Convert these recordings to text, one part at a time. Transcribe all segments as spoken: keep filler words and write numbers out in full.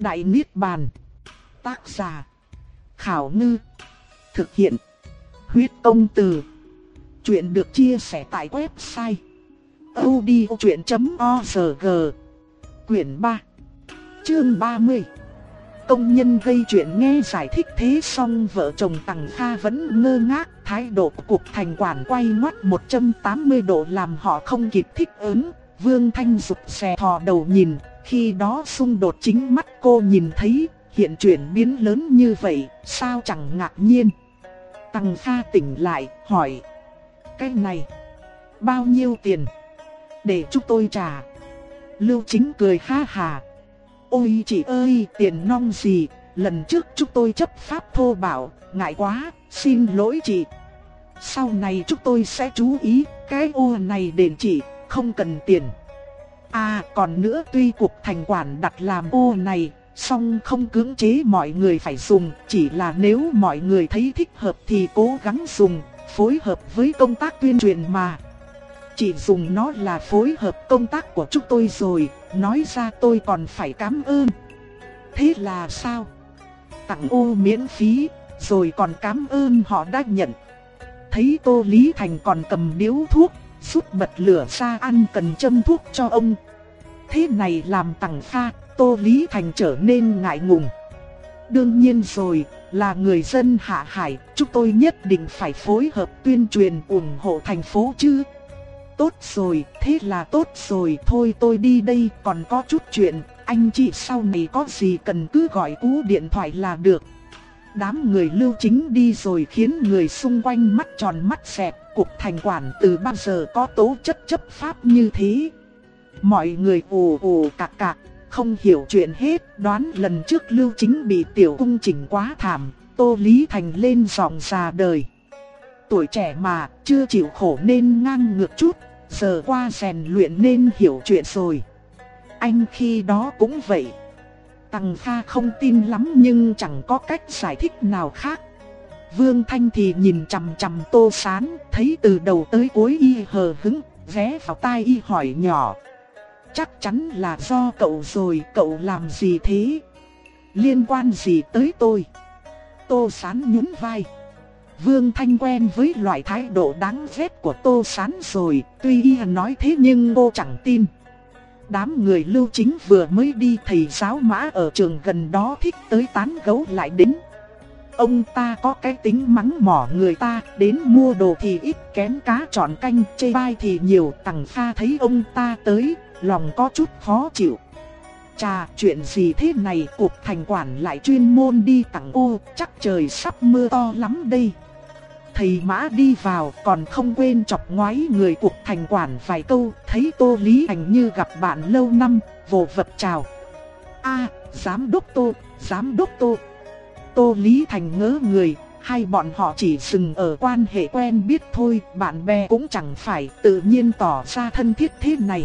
Đại Niết Bàn. Tác giả Khảo Ngư. Thực hiện Huyết Công Từ. Chuyện được chia sẻ tại website audiochuyện chấm org. Quyển ba, chương ba mươi. Công nhân gây chuyện nghe giải thích thế xong vợ chồng Tằng Kha vẫn ngơ ngác. Thái độ của Cục Thành Quản quay ngoắt một trăm tám mươi độ làm họ không kịp thích ứng. Vương Thanh rụt rè thò đầu nhìn. Khi đó xung đột chính mắt cô nhìn thấy. Hiện chuyển biến lớn như vậy, sao chẳng ngạc nhiên. Tằng Kha tỉnh lại, hỏi: cái này bao nhiêu tiền? Để chúng tôi trả. Lưu Chính cười ha hà: ôi chị ơi, tiền nong gì, lần trước chúng tôi chấp pháp thô bạo, ngại quá, xin lỗi chị. Sau này chúng tôi sẽ chú ý, cái ô này đền chị, không cần tiền. À còn nữa, tuy Cục Thành Quản đặt làm ô này, song không cưỡng chế mọi người phải dùng, chỉ là nếu mọi người thấy thích hợp thì cố gắng dùng, phối hợp với công tác tuyên truyền mà. Chị dùng nó là phối hợp công tác của chúng tôi rồi, nói ra tôi còn phải cảm ơn. Thế là sao? Tặng ô miễn phí, rồi còn cảm ơn họ đã nhận. Thấy Tô Lý Thành còn cầm điếu thuốc, rút bật lửa ra ăn cần châm thuốc cho ông. Thế này làm Tằng Kha, Tô Lý Thành trở nên ngại ngùng. Đương nhiên rồi, là người dân Hạ Hải, chúng tôi nhất định phải phối hợp tuyên truyền ủng hộ thành phố chứ. Tốt rồi, thế là tốt rồi, thôi tôi đi đây, còn có chút chuyện, anh chị sau này có gì cần cứ gọi cú điện thoại là được. Đám người Lưu Chính đi rồi khiến người xung quanh mắt tròn mắt xẹp. Cục Thành Quản từ bao giờ có tố chất chấp pháp như thế? Mọi người ồ ồ cạc cạc, không hiểu chuyện hết. Đoán lần trước Lưu Chính bị Tiểu Cung chỉnh quá thảm, Tô Lý Thành lên giọng già đời: tuổi trẻ mà, chưa chịu khổ nên ngang ngược chút, giờ qua rèn luyện nên hiểu chuyện rồi. Anh khi đó cũng vậy. Tằng Kha không tin lắm nhưng chẳng có cách giải thích nào khác. Vương Thanh thì nhìn chằm chằm Tô Sán, thấy từ đầu tới cuối y hờ hững, ghé vào tai y hỏi nhỏ: chắc chắn là do cậu rồi, cậu làm gì thế? Liên quan gì tới tôi? Tô Sán nhún vai. Vương Thanh quen với loại thái độ đáng ghét của Tô Sán rồi, tuy y nói thế nhưng cô chẳng tin. Đám người Lưu Chính vừa mới đi, thầy giáo Mã ở trường gần đó thích tới tán gẫu lại đến. Ông ta có cái tính mắng mỏ người ta, đến mua đồ thì ít, kén cá chọn canh, chê bai thì nhiều. Tằng Kha thấy ông ta tới, lòng có chút khó chịu. Chà, chuyện gì thế này, Cục Thành Quản lại chuyên môn đi tặng ô, chắc trời sắp mưa to lắm đây. Thầy Mã đi vào còn không quên chọc ngoáy người Cục Thành Quản vài câu, thấy Tô Lý Thành như gặp bạn lâu năm, vồ vập chào. A, giám đốc Tô, giám đốc Tô. Tô Lý Thành ngớ người, hai bọn họ chỉ dừng ở quan hệ quen biết thôi, bạn bè cũng chẳng phải, tự nhiên tỏ ra thân thiết thế này.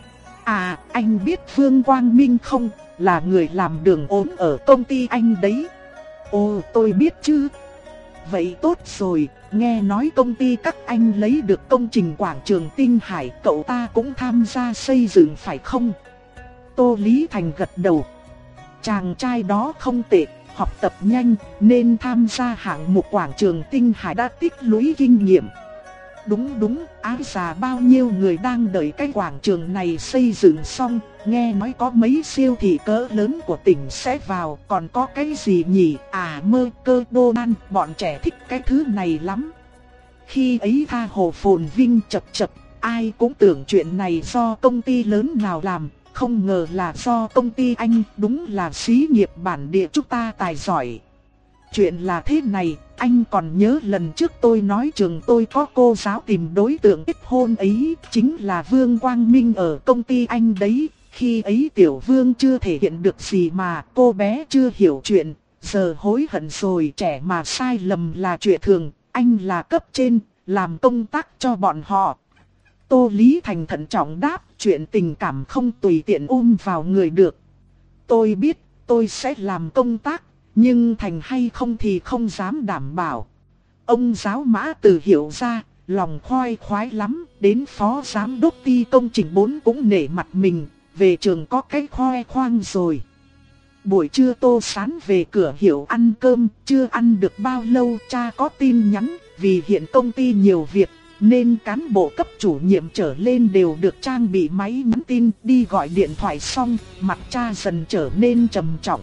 À, anh biết Vương Quang Minh không, là người làm đường ốm ở công ty anh đấy. Ồ, tôi biết chứ. Vậy tốt rồi, nghe nói công ty các anh lấy được công trình quảng trường Tinh Hải, cậu ta cũng tham gia xây dựng phải không? Tô Lý Thành gật đầu. Chàng trai đó không tệ, học tập nhanh nên tham gia hạng mục quảng trường Tinh Hải đã tích lũy kinh nghiệm. Đúng đúng, ái già bao nhiêu người đang đợi cái quảng trường này xây dựng xong, nghe nói có mấy siêu thị cỡ lớn của tỉnh sẽ vào, còn có cái gì nhỉ? À, mơ cơ đô nan, bọn trẻ thích cái thứ này lắm. Khi ấy tha hồ phồn vinh chập chập, ai cũng tưởng chuyện này do công ty lớn nào làm, không ngờ là do công ty anh, đúng là xí nghiệp bản địa chúng ta tài giỏi. Chuyện là thế này, anh còn nhớ lần trước tôi nói trường tôi có cô giáo tìm đối tượng kết hôn ấy, chính là Vương Quang Minh ở công ty anh đấy. Khi ấy Tiểu Vương chưa thể hiện được gì mà, cô bé chưa hiểu chuyện, giờ hối hận rồi. Trẻ mà sai lầm là chuyện thường, anh là cấp trên, làm công tác cho bọn họ. Tô Lý Thành thận trọng đáp, chuyện tình cảm không tùy tiện ôm vào người được. Tôi biết, tôi sẽ làm công tác, nhưng thành hay không thì không dám đảm bảo. Ông giáo Mã Từ hiểu ra, lòng khoái khoái lắm, đến phó giám đốc ty công trình bốn cũng nể mặt mình, về trường có cái khoe khoang rồi. Buổi trưa Tô Sán về cửa hiệu ăn cơm, chưa ăn được bao lâu cha có tin nhắn, vì hiện công ty nhiều việc, nên cán bộ cấp chủ nhiệm trở lên đều được trang bị máy nhắn tin, đi gọi điện thoại xong, mặt cha dần trở nên trầm trọng.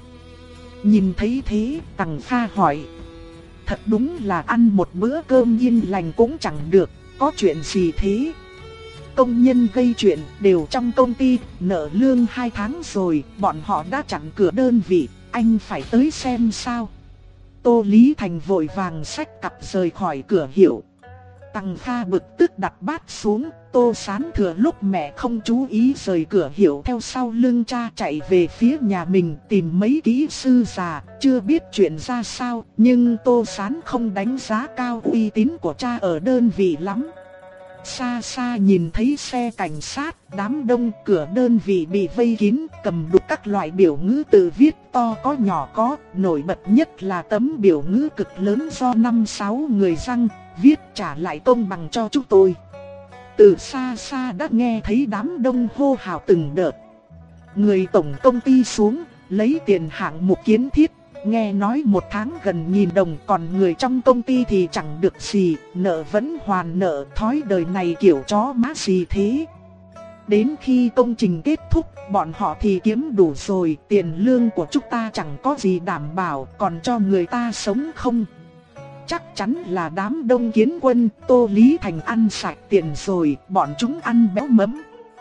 Nhìn thấy thế, Tằng Kha hỏi, thật đúng là ăn một bữa cơm yên lành cũng chẳng được, có chuyện gì thế? Công nhân gây chuyện đều trong công ty, nợ lương hai tháng rồi, bọn họ đã chặn cửa đơn vị, anh phải tới xem sao. Tô Lý Thành vội vàng xách cặp rời khỏi cửa hiệu. Tằng Kha bực tức đặt bát xuống, Tô Sán thừa lúc mẹ không chú ý rời cửa hiệu theo sau lưng cha chạy về phía nhà mình tìm mấy kỹ sư già, chưa biết chuyện ra sao, nhưng Tô Sán không đánh giá cao uy tín của cha ở đơn vị lắm. Xa xa nhìn thấy xe cảnh sát, đám đông, cửa đơn vị bị vây kín, cầm đủ các loại biểu ngữ tự viết to có nhỏ có, nổi bật nhất là tấm biểu ngữ cực lớn do năm sáu người răng, viết trả lại công bằng cho chúng tôi. Từ xa xa đã nghe thấy đám đông hô hào từng đợt. Người tổng công ty xuống, lấy tiền hạng mục kiến thiết. Nghe nói một tháng gần nghìn đồng, còn người trong công ty thì chẳng được gì, nợ vẫn hoàn nợ, thói đời này kiểu chó má gì thế. Đến khi công trình kết thúc, bọn họ thì kiếm đủ rồi, tiền lương của chúng ta chẳng có gì đảm bảo, còn cho người ta sống không? Chắc chắn là đám đông kiến quân, Tô Lý Thành ăn sạch tiền rồi, bọn chúng ăn béo mấm.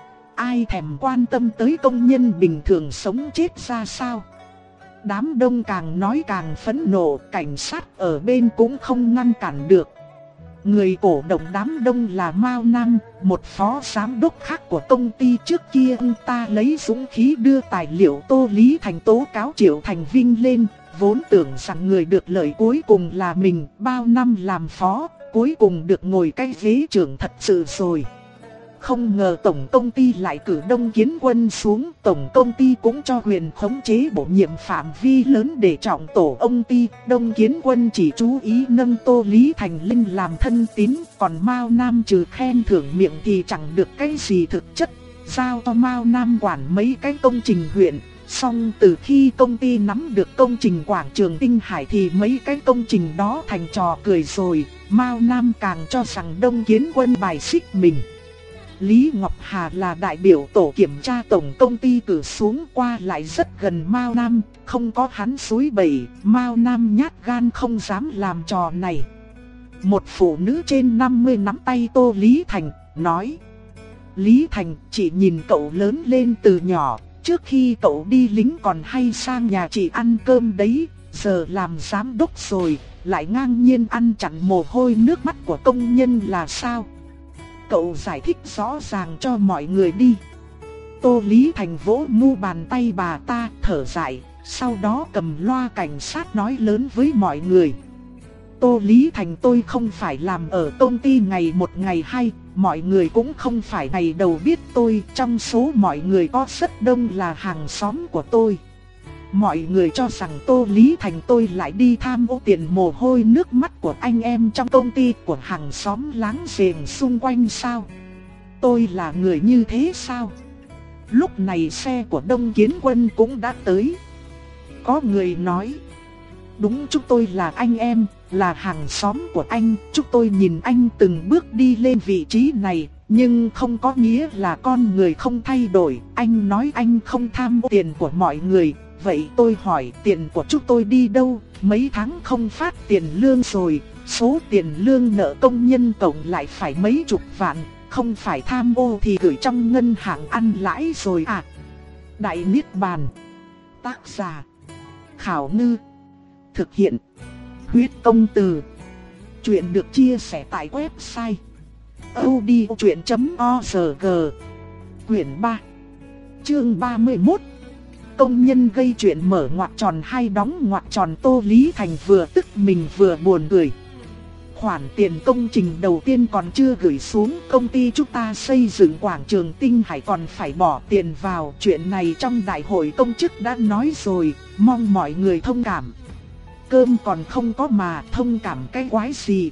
Ai thèm quan tâm tới công nhân bình thường sống chết ra sao? Đám đông càng nói càng phẫn nộ, cảnh sát ở bên cũng không ngăn cản được. Người cổ động đám đông là Mao Nam, một phó giám đốc khác của công ty. Trước kia ông ta lấy dũng khí đưa tài liệu Tô Lý Thành tố cáo Triệu Thành Vinh lên, vốn tưởng rằng người được lợi cuối cùng là mình. Bao năm làm phó, cuối cùng được ngồi cái ghế trưởng thật sự rồi. Không ngờ tổng công ty lại cử Đông Kiến Quân xuống, tổng công ty cũng cho quyền khống chế bổ nhiệm phạm vi lớn để trọng tổ ông ty. Đông Kiến Quân chỉ chú ý nâng Tô Lý Thành lên làm thân tín, còn Mao Nam trừ khen thưởng miệng thì chẳng được cái gì thực chất, giao cho Mao Nam quản mấy cái công trình huyện. Song từ khi công ty nắm được công trình quảng trường Tinh Hải thì mấy cái công trình đó thành trò cười rồi, Mao Nam càng cho rằng Đông Kiến Quân bài xích mình. Lý Ngọc Hà là đại biểu tổ kiểm tra tổng công ty cử xuống, qua lại rất gần Mao Nam, không có hắn xúi bẩy, Mao Nam nhát gan không dám làm trò này. Một phụ nữ trên năm mươi nắm tay Tô Lý Thành, nói: Lý Thành, chị nhìn cậu lớn lên từ nhỏ, trước khi cậu đi lính còn hay sang nhà chị ăn cơm đấy, giờ làm giám đốc rồi, lại ngang nhiên ăn chặn mồ hôi nước mắt của công nhân là sao? Cậu giải thích rõ ràng cho mọi người đi. Tô Lý Thành vỗ mu bàn tay bà ta, thở dài, sau đó cầm loa cảnh sát nói lớn với mọi người: Tô Lý Thành tôi không phải làm ở công ty ngày một ngày hai, mọi người cũng không phải ngày đầu biết tôi, trong số mọi người có rất đông là hàng xóm của tôi. Mọi người cho rằng Tô Lý Thành tôi lại đi tham ô tiền mồ hôi nước mắt của anh em trong công ty của hàng xóm láng giềng xung quanh sao? Tôi là người như thế sao? Lúc này xe của Đông Kiến Quân cũng đã tới. Có người nói: đúng, chúng tôi là anh em, là hàng xóm của anh, chúng tôi nhìn anh từng bước đi lên vị trí này, nhưng không có nghĩa là con người không thay đổi. Anh nói anh không tham ô tiền của mọi người, vậy tôi hỏi tiền của chúng tôi đi đâu? Mấy tháng không phát tiền lương rồi, số tiền lương nợ công nhân cộng lại phải mấy chục vạn, không phải tham ô thì gửi trong ngân hàng ăn lãi rồi à? Đại Niết Bàn. Tác giả: Khảo Ngư. Thực hiện: Huyết Công Từ. Chuyện được chia sẻ tại website audiochuyện chấm org. Quyển ba, chương ba mươi mốt. Công nhân gây chuyện mở ngoặc tròn hay đóng ngoặc tròn. Tô Lý Thành vừa tức mình vừa buồn cười. Khoản tiền công trình đầu tiên còn chưa gửi xuống, công ty chúng ta xây dựng quảng trường Tinh Hải còn phải bỏ tiền vào. Chuyện này trong đại hội công chức đã nói rồi, mong mọi người thông cảm. Cơm còn không có mà thông cảm cái quái gì?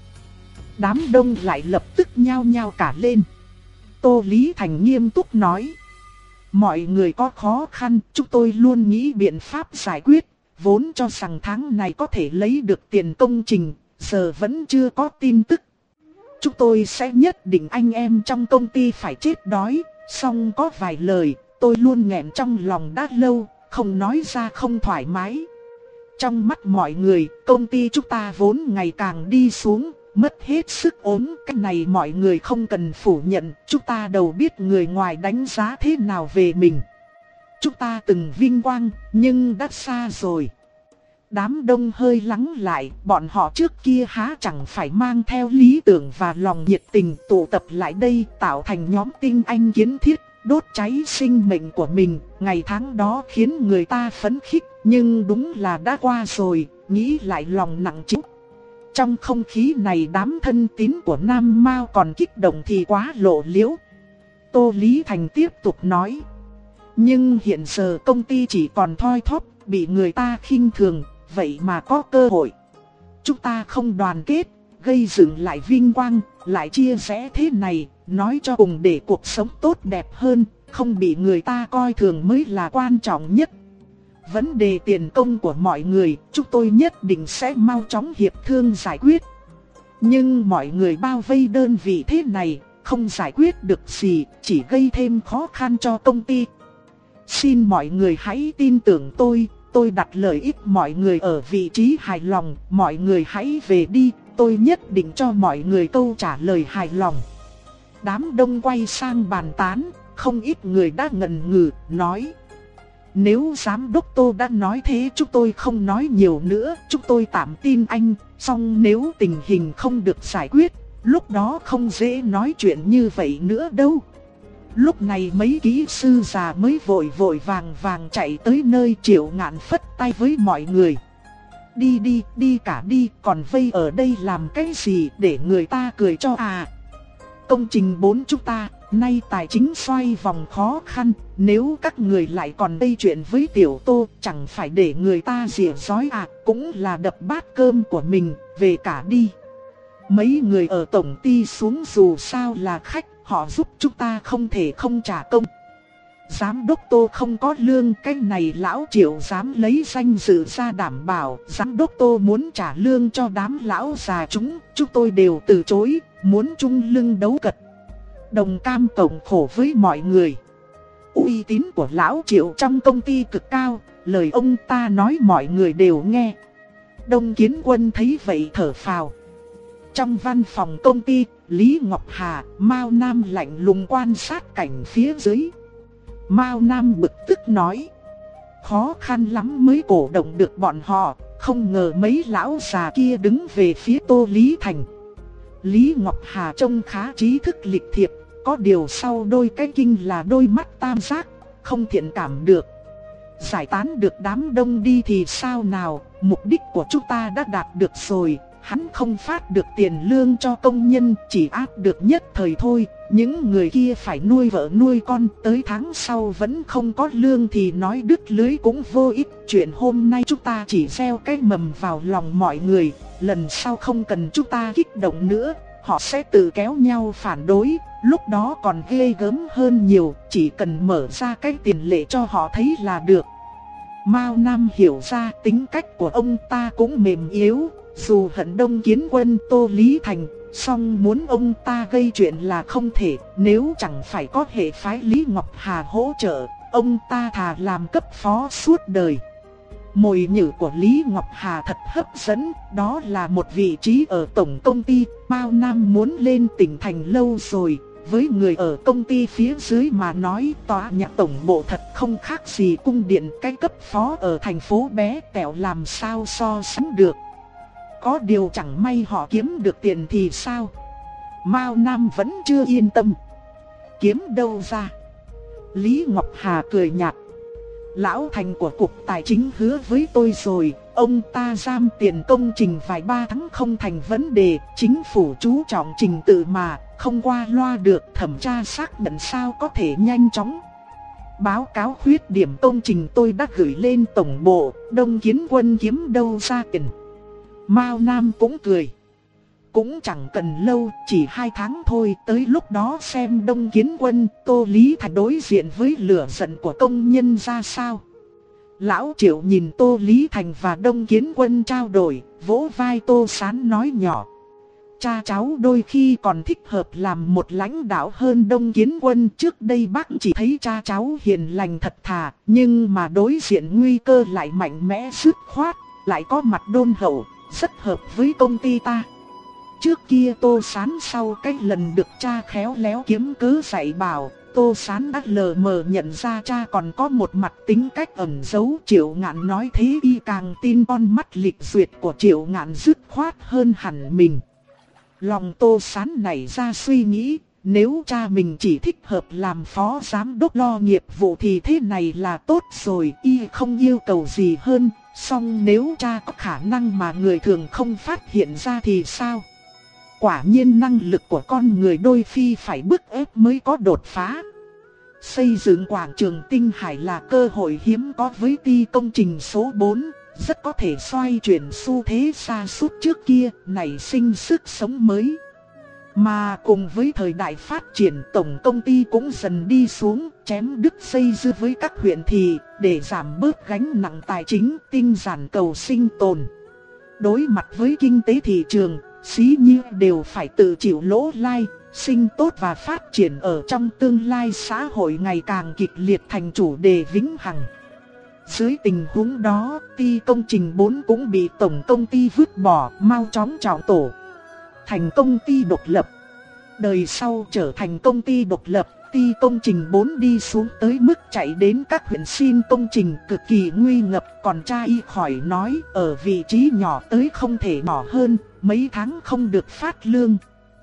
Đám đông lại lập tức nhao nhao cả lên. Tô Lý Thành nghiêm túc nói: Mọi người có khó khăn, chúng tôi luôn nghĩ biện pháp giải quyết. Vốn cho rằng tháng này có thể lấy được tiền công trình, giờ vẫn chưa có tin tức. Chúng tôi sẽ nhất định anh em trong công ty phải chết đói. Xong có vài lời, tôi luôn nghẹn trong lòng đã lâu, không nói ra không thoải mái. Trong mắt mọi người, công ty chúng ta vốn ngày càng đi xuống, mất hết sức ốm. Cái này mọi người không cần phủ nhận, chúng ta đều biết người ngoài đánh giá thế nào về mình. Chúng ta từng vinh quang, nhưng đã xa rồi. Đám đông hơi lắng lại, bọn họ trước kia há chẳng phải mang theo lý tưởng và lòng nhiệt tình tụ tập lại đây tạo thành nhóm tinh anh kiến thiết, đốt cháy sinh mệnh của mình. Ngày tháng đó khiến người ta phấn khích, nhưng đúng là đã qua rồi, nghĩ lại lòng nặng trĩu. Trong không khí này đám thân tín của Nam Mao còn kích động thì quá lộ liễu. Tô Lý Thành tiếp tục nói. Nhưng hiện giờ công ty chỉ còn thoi thóp, bị người ta khinh thường, vậy mà có cơ hội. Chúng ta không đoàn kết, gây dựng lại vinh quang, lại chia rẽ thế này, nói cho cùng để cuộc sống tốt đẹp hơn, không bị người ta coi thường mới là quan trọng nhất. Vấn đề tiền công của mọi người, chúng tôi nhất định sẽ mau chóng hiệp thương giải quyết. Nhưng mọi người bao vây đơn vị thế này, không giải quyết được gì, chỉ gây thêm khó khăn cho công ty. Xin mọi người hãy tin tưởng tôi, tôi đặt lợi ích mọi người ở vị trí hài lòng, mọi người hãy về đi, tôi nhất định cho mọi người câu trả lời hài lòng. Đám đông quay sang bàn tán, không ít người đã ngần ngừ, nói. Nếu giám đốc Tô đã nói thế chúng tôi không nói nhiều nữa, chúng tôi tạm tin anh, song nếu tình hình không được giải quyết, lúc đó không dễ nói chuyện như vậy nữa đâu. Lúc này mấy kỹ sư già mới vội vội vàng vàng chạy tới nơi. Triệu Ngạn phất tay với mọi người. Đi đi, đi cả đi, còn vây ở đây làm cái gì để người ta cười cho à? Công trình bốn chúng ta, nay tài chính xoay vòng khó khăn, nếu các người lại còn gây chuyện với Tiểu Tô, chẳng phải để người ta rỉa rói à, cũng là đập bát cơm của mình, về cả đi. Mấy người ở tổng ty xuống dù sao là khách, họ giúp chúng ta không thể không trả công. Giám đốc Tô không có lương, cái này lão Triệu dám lấy danh dự ra đảm bảo. Giám đốc Tô muốn trả lương cho đám lão già chúng, chúng tôi đều từ chối, muốn chung lưng đấu cật. Đồng cam cộng khổ với mọi người. Uy tín của lão Triệu trong công ty cực cao, lời ông ta nói mọi người đều nghe. Đông Kiến Quân thấy vậy thở phào. Trong văn phòng công ty, Lý Ngọc Hà, Mao Nam lạnh lùng quan sát cảnh phía dưới. Mao Nam bực tức nói. Khó khăn lắm mới cổ động được bọn họ, không ngờ mấy lão già kia đứng về phía Tô Lý Thành. Lý Ngọc Hà trông khá trí thức lịch thiệp, có điều sau đôi cái kinh là đôi mắt tam giác, không thiện cảm được. Giải tán được đám đông đi thì sao nào, mục đích của chúng ta đã đạt được rồi. Hắn không phát được tiền lương cho công nhân, chỉ áp được nhất thời thôi. Những người kia phải nuôi vợ nuôi con, tới tháng sau vẫn không có lương thì nói đứt lưới cũng vô ích. Chuyện hôm nay chúng ta chỉ gieo cái mầm vào lòng mọi người, lần sau không cần chúng ta kích động nữa, họ sẽ tự kéo nhau phản đối, lúc đó còn ghê gớm hơn nhiều, chỉ cần mở ra cái tiền lệ cho họ thấy là được. Mao Nam hiểu ra tính cách của ông ta cũng mềm yếu. Dù hận Đông Kiến Quân Tô Lý Thành, song muốn ông ta gây chuyện là không thể. Nếu chẳng phải có hệ phái Lý Ngọc Hà hỗ trợ, ông ta thà làm cấp phó suốt đời. Mồi nhử của Lý Ngọc Hà thật hấp dẫn, đó là một vị trí ở tổng công ty. Mao Nam muốn lên tỉnh thành lâu rồi. Với người ở công ty phía dưới mà nói, tòa nhà tổng bộ thật không khác gì cung điện. Cái cấp phó ở thành phố bé tẹo làm sao so sánh được. Có điều chẳng may họ kiếm được tiền thì sao? Mao Nam vẫn chưa yên tâm. Kiếm đâu ra? Lý Ngọc Hà cười nhạt. Lão Thành của Cục Tài chính hứa với tôi rồi, ông ta giam tiền công trình vài ba tháng không thành vấn đề. Chính phủ chú trọng trình tự mà, không qua loa được, thẩm tra xác nhận sao có thể nhanh chóng. Báo cáo khuyết điểm công trình tôi đã gửi lên tổng bộ, Đông Kiến Quân kiếm đâu ra tiền? Mao Nam cũng cười. cũng chẳng cần lâu, chỉ hai tháng thôi. Tới lúc đó xem Đông Kiến Quân, Tô Lý Thành đối diện với lửa giận của công nhân ra sao. Lão Triệu nhìn Tô Lý Thành và Đông Kiến Quân trao đổi, vỗ vai Tô Sán nói nhỏ: cha cháu đôi khi còn thích hợp làm một lãnh đạo hơn Đông Kiến Quân. Trước đây bác chỉ thấy cha cháu hiền lành thật thà, nhưng mà đối diện nguy cơ lại mạnh mẽ dứt khoát, lại có mặt đôn hậu, rất hợp với công ty ta. Trước kia Tô Sán sau cái lần được cha khéo léo kiếm cớ dạy bảo, Tô Sán đã lờ mờ nhận ra cha còn có một mặt tính cách ẩn giấu. Triệu Ngạn nói thế y càng tin con mắt lịch duyệt của Triệu Ngạn dứt khoát hơn hẳn mình. Lòng Tô Sán nảy ra suy nghĩ, nếu cha mình chỉ thích hợp làm phó giám đốc lo nghiệp vụ thì thế này là tốt rồi, y không yêu cầu gì hơn. Song nếu cha có khả năng mà người thường không phát hiện ra thì sao? Quả nhiên năng lực của con người đôi khi phải bức ép mới có đột phá. Xây dựng quảng trường Tinh Hải là cơ hội hiếm có với ty công trình số bốn, rất có thể xoay chuyển xu thế sa sút trước kia, nảy sinh sức sống mới. Mà cùng với thời đại phát triển, tổng công ty cũng dần đi xuống, chém đứt dây dưa với các huyện thị, để giảm bớt gánh nặng tài chính, tinh giản cầu sinh tồn. Đối mặt với kinh tế thị trường, xí nghiệp đều phải tự chịu lỗ lai, sinh tốt và phát triển ở trong tương lai xã hội ngày càng kịch liệt thành chủ đề vĩnh hằng. Dưới tình huống đó, ty công trình bốn cũng bị tổng công ty vứt bỏ, mau chóng trọng tổ thành công ty độc lập. Đời sau trở thành công ty độc lập, ty công trình bốn đi xuống tới mức chạy đến các huyện xin công trình cực kỳ nguy ngập. Còn cha y khỏi nói, ở vị trí nhỏ tới không thể nhỏ hơn, mấy tháng không được phát lương.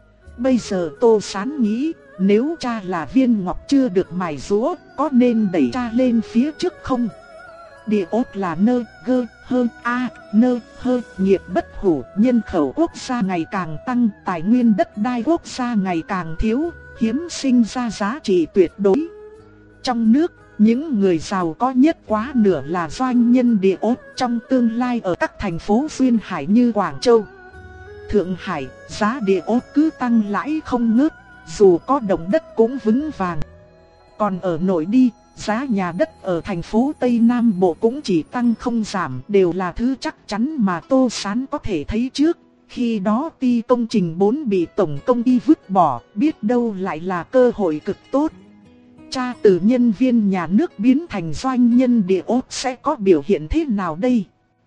Bây giờ Tô Sán nghĩ, nếu cha là viên ngọc chưa được mài rũa, có nên đẩy cha lên phía trước không? Địa ốt là nơ, gơ, hơ, a, nơ, hơ, nghiệp bất hủ, nhân khẩu quốc gia ngày càng tăng, tài nguyên đất đai quốc gia ngày càng thiếu, hiếm sinh ra giá trị tuyệt đối. Trong nước, những người giàu có nhất quá nửa là doanh nhân địa ốt trong tương lai ở các thành phố duyên hải như Quảng Châu, Thượng Hải, giá địa ốt cứ tăng lãi không ngớt, dù có động đất cũng vững vàng. Còn ở nội đi, giá nhà đất ở thành phố Tây Nam Bộ cũng chỉ tăng không giảm, đều là thứ chắc chắn mà Tô Sán có thể thấy trước. Khi đó ty công trình bốn bị tổng công ty vứt bỏ, biết đâu lại là cơ hội cực tốt. Cha từ nhân viên nhà nước biến thành doanh nhân địa ốt sẽ có biểu hiện thế nào đây?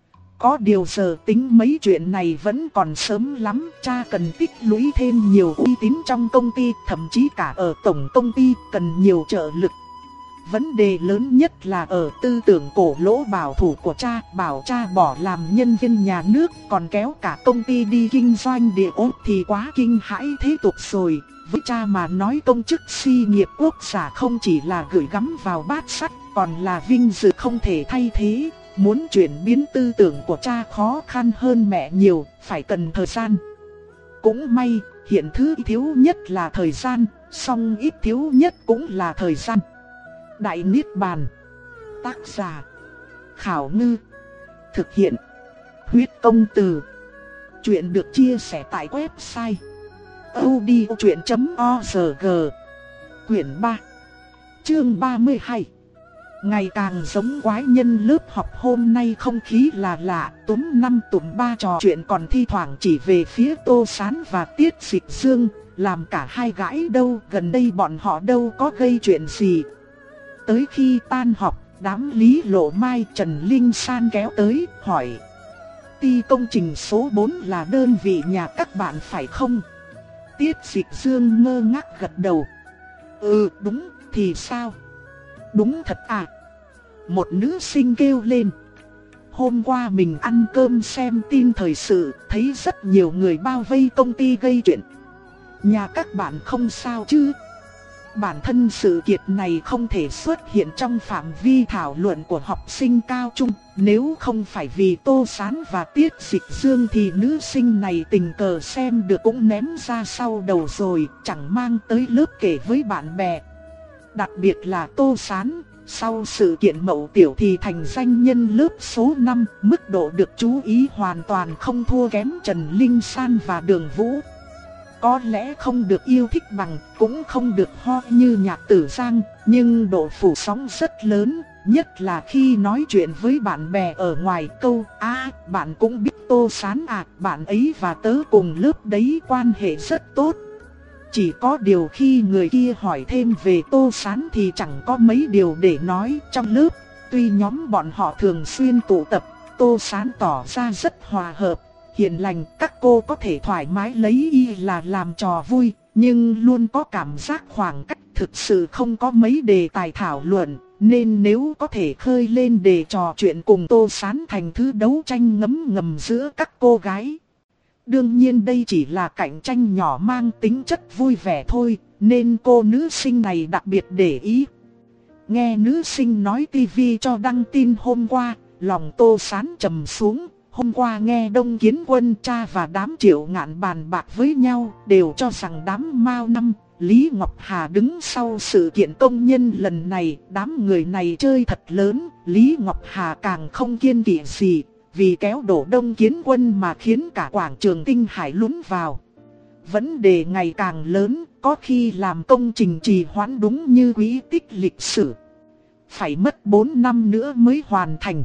Có điều giờ tính mấy chuyện này vẫn còn sớm lắm, cha cần tích lũy thêm nhiều uy tín trong công ty, thậm chí cả ở tổng công ty cần nhiều trợ lực. Vấn đề lớn nhất là ở tư tưởng cổ lỗ bảo thủ của cha, bảo cha bỏ làm nhân viên nhà nước, còn kéo cả công ty đi kinh doanh địa ốt thì quá kinh hãi thế tục rồi. Với cha mà nói công chức xí nghiệp quốc gia không chỉ là gửi gắm vào bát sắt, còn là vinh dự không thể thay thế. Muốn chuyển biến tư tưởng của cha khó khăn hơn mẹ nhiều, phải cần thời gian. Cũng may, hiện thứ thiếu nhất là thời gian, song ít thiếu nhất cũng là thời gian. Đại Niết Bàn. Tác giả: Khảo Ngư. Thực hiện: Huyết Công Từ. Chuyện được chia sẻ tại website audiochuyện chấm org. Quyển ba, chương ba mươi hai. Ngày càng giống quái nhân lớp học hôm nay không khí là lạ, túm năm tụm ba trò chuyện còn thi thoảng chỉ về phía Tô Sán và Tiết Dịch Dương, làm cả hai gãi đâu, gần đây bọn họ đâu có gây chuyện gì. Tới khi tan học, đám Lý Lộ Mai, Trần Linh San kéo tới, hỏi: ty công trình số bốn là đơn vị nhà các bạn phải không? Tiết Dịch Dương ngơ ngác gật đầu: Ừ đúng, thì sao? Đúng thật à? Một nữ sinh kêu lên: Hôm qua mình ăn cơm xem tin thời sự, thấy rất nhiều người bao vây công ty gây chuyện. Nhà các bạn không sao chứ? Bản thân sự kiện này không thể xuất hiện trong phạm vi thảo luận của học sinh cao trung. Nếu không phải vì Tô Sán và Tiết Dịch Dương thì nữ sinh này tình cờ xem được cũng ném ra sau đầu rồi, chẳng mang tới lớp kể với bạn bè. Đặc biệt là Tô Sán, Sau sự kiện Mậu Tiểu thì thành danh nhân lớp số năm, mức độ được chú ý hoàn toàn không thua kém Trần Linh San và Đường Vũ. Có lẽ không được yêu thích bằng, cũng không được hot như Nhạc Tử Giang, nhưng độ phủ sóng rất lớn, nhất là khi nói chuyện với bạn bè ở ngoài câu "À, bạn cũng biết Tô Sán à, bạn ấy và tớ cùng lớp đấy quan hệ rất tốt." Chỉ có điều khi người kia hỏi thêm về Tô Sán thì chẳng có mấy điều để nói. Trong lớp, tuy nhóm bọn họ thường xuyên tụ tập, Tô Sán tỏ ra rất hòa hợp, hiền lành, các cô có thể thoải mái lấy y là làm trò vui, nhưng luôn có cảm giác khoảng cách, thực sự không có mấy đề tài thảo luận, nên nếu có thể khơi lên đề trò chuyện cùng Tô Sán thành thứ đấu tranh ngấm ngầm giữa các cô gái. Đương nhiên đây chỉ là cạnh tranh nhỏ mang tính chất vui vẻ thôi, nên cô nữ sinh này đặc biệt để ý. Nghe nữ sinh nói tivi cho đăng tin hôm qua, lòng Tô Sán trầm xuống. Hôm qua nghe Đông Kiến Quân cha và đám Triệu Ngạn bàn bạc với nhau, đều cho rằng đám Mao Năm, Lý Ngọc Hà đứng sau sự kiện công nhân lần này. Đám người này chơi thật lớn, Lý Ngọc Hà càng không kiêng kỵ gì, vì kéo đổ Đông Kiến Quân mà khiến cả quảng trường Tinh Hải lún vào. Vấn đề ngày càng lớn, có khi làm công trình trì hoãn đúng như quỹ tích lịch sử, phải mất bốn năm nữa mới hoàn thành.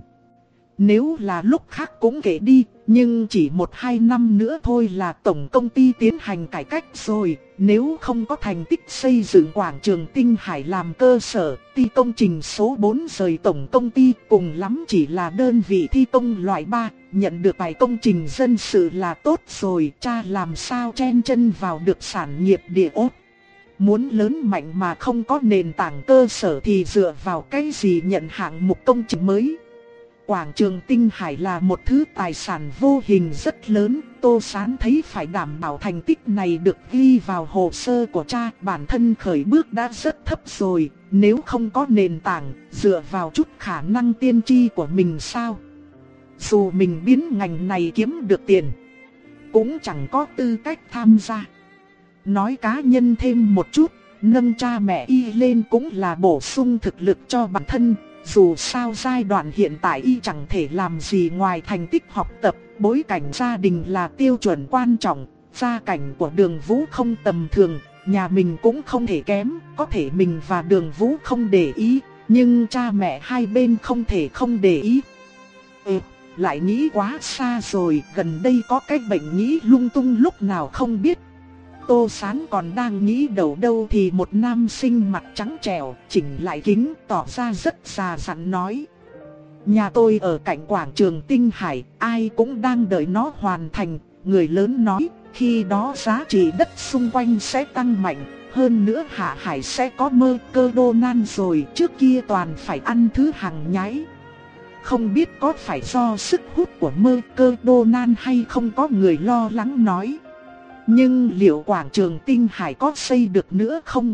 Nếu là lúc khác cũng kể đi, nhưng chỉ một hai năm nữa thôi là tổng công ty tiến hành cải cách rồi. Nếu không có thành tích xây dựng quảng trường Tinh Hải làm cơ sở, ty công trình số bốn rời tổng công ty cùng lắm chỉ là đơn vị thi công loại ba, nhận được vài công trình dân sự là tốt rồi. Cha làm sao chen chân vào được sản nghiệp địa ốt. Muốn lớn mạnh mà không có nền tảng cơ sở thì dựa vào cái gì nhận hạng mục công trình mới. Quảng trường Tinh Hải là một thứ tài sản vô hình rất lớn, Tô Sán thấy phải đảm bảo thành tích này được ghi vào hồ sơ của cha. Bản thân khởi bước đã rất thấp rồi, nếu không có nền tảng, dựa vào chút khả năng tiên tri của mình sao? Dù mình biến ngành này kiếm được tiền, cũng chẳng có tư cách tham gia. Nói cá nhân thêm một chút, nâng cha mẹ y lên cũng là bổ sung thực lực cho bản thân. Dù sao giai đoạn hiện tại y chẳng thể làm gì ngoài thành tích học tập, bối cảnh gia đình là tiêu chuẩn quan trọng. Gia cảnh của Đường Vũ không tầm thường, nhà mình cũng không thể kém, có thể mình và Đường Vũ không để ý, nhưng cha mẹ hai bên không thể không để ý. Ừ, lại nghĩ quá xa rồi, gần đây có cái bệnh nghĩ lung tung lúc nào không biết. Tô Sán còn đang nghĩ đầu đâu thì một nam sinh mặt trắng trẻo, chỉnh lại kính, tỏ ra rất già dặn nói: "Nhà tôi ở cạnh quảng trường Tinh Hải, ai cũng đang đợi nó hoàn thành." Người lớn nói: "Khi đó giá trị đất xung quanh sẽ tăng mạnh, hơn nữa Hạ Hải sẽ có McDonald's rồi, trước kia toàn phải ăn thứ hàng nhái." Không biết có phải do sức hút của McDonald's hay không, có người lo lắng nói: "Nhưng liệu quảng trường Tinh Hải có xây được nữa không?"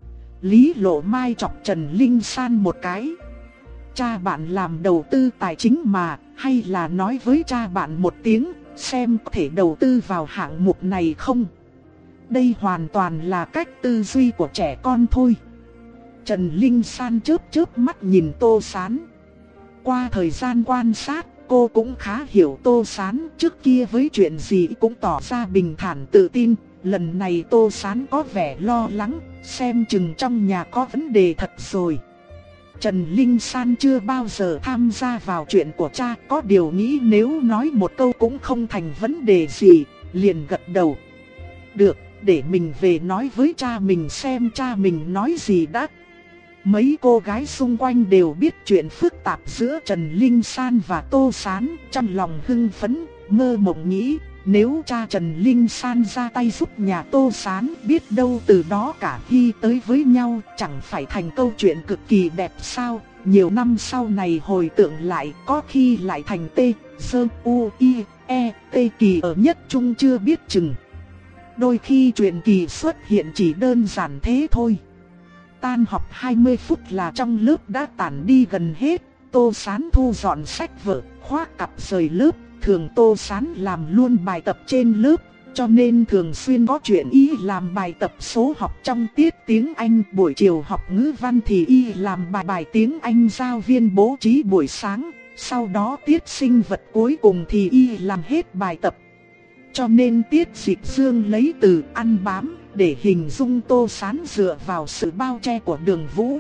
Lý Lộ Mai chọc Trần Linh San một cái: "Cha bạn làm đầu tư tài chính mà, hay là nói với cha bạn một tiếng, xem có thể đầu tư vào hạng mục này không? Đây hoàn toàn là cách tư duy của trẻ con thôi." Trần Linh San chớp chớp mắt nhìn Tô Sán. Qua thời gian quan sát, cô cũng khá hiểu Tô Sán, trước kia với chuyện gì cũng tỏ ra bình thản tự tin. Lần này Tô Sán có vẻ lo lắng, xem chừng trong nhà có vấn đề thật rồi. Trần Linh San chưa bao giờ tham gia vào chuyện của cha, có điều nghĩ nếu nói một câu cũng không thành vấn đề gì, liền gật đầu: "Được, để mình về nói với cha mình xem cha mình nói gì đã." Mấy cô gái xung quanh đều biết chuyện phức tạp giữa Trần Linh San và Tô Sán, trong lòng hưng phấn, mơ mộng nghĩ nếu cha Trần Linh San ra tay giúp nhà Tô Sán, biết đâu từ đó cả Hy tới với nhau, chẳng phải thành câu chuyện cực kỳ đẹp sao? Nhiều năm sau này hồi tưởng lại, có khi lại thành T, Sơ, U, I, E, T kỳ ở nhất trung chưa biết chừng. Đôi khi chuyện kỳ xuất hiện chỉ đơn giản thế thôi. Tan học hai mươi phút là trong lớp đã tản đi gần hết. Tô Sán thu dọn sách vở, khoác cặp rời lớp. Thường Tô Sán làm luôn bài tập trên lớp, Cho nên thường xuyên có chuyện y làm bài tập số học trong tiết tiếng Anh, buổi chiều học ngữ văn thì y làm bài bài tiếng Anh giáo viên bố trí buổi sáng, sau đó tiết sinh vật cuối cùng thì y làm hết bài tập. Cho nên Tiết Dịch Dương lấy từ ăn bám để hình dung Tô Sán dựa vào sự bao che của Đường Vũ.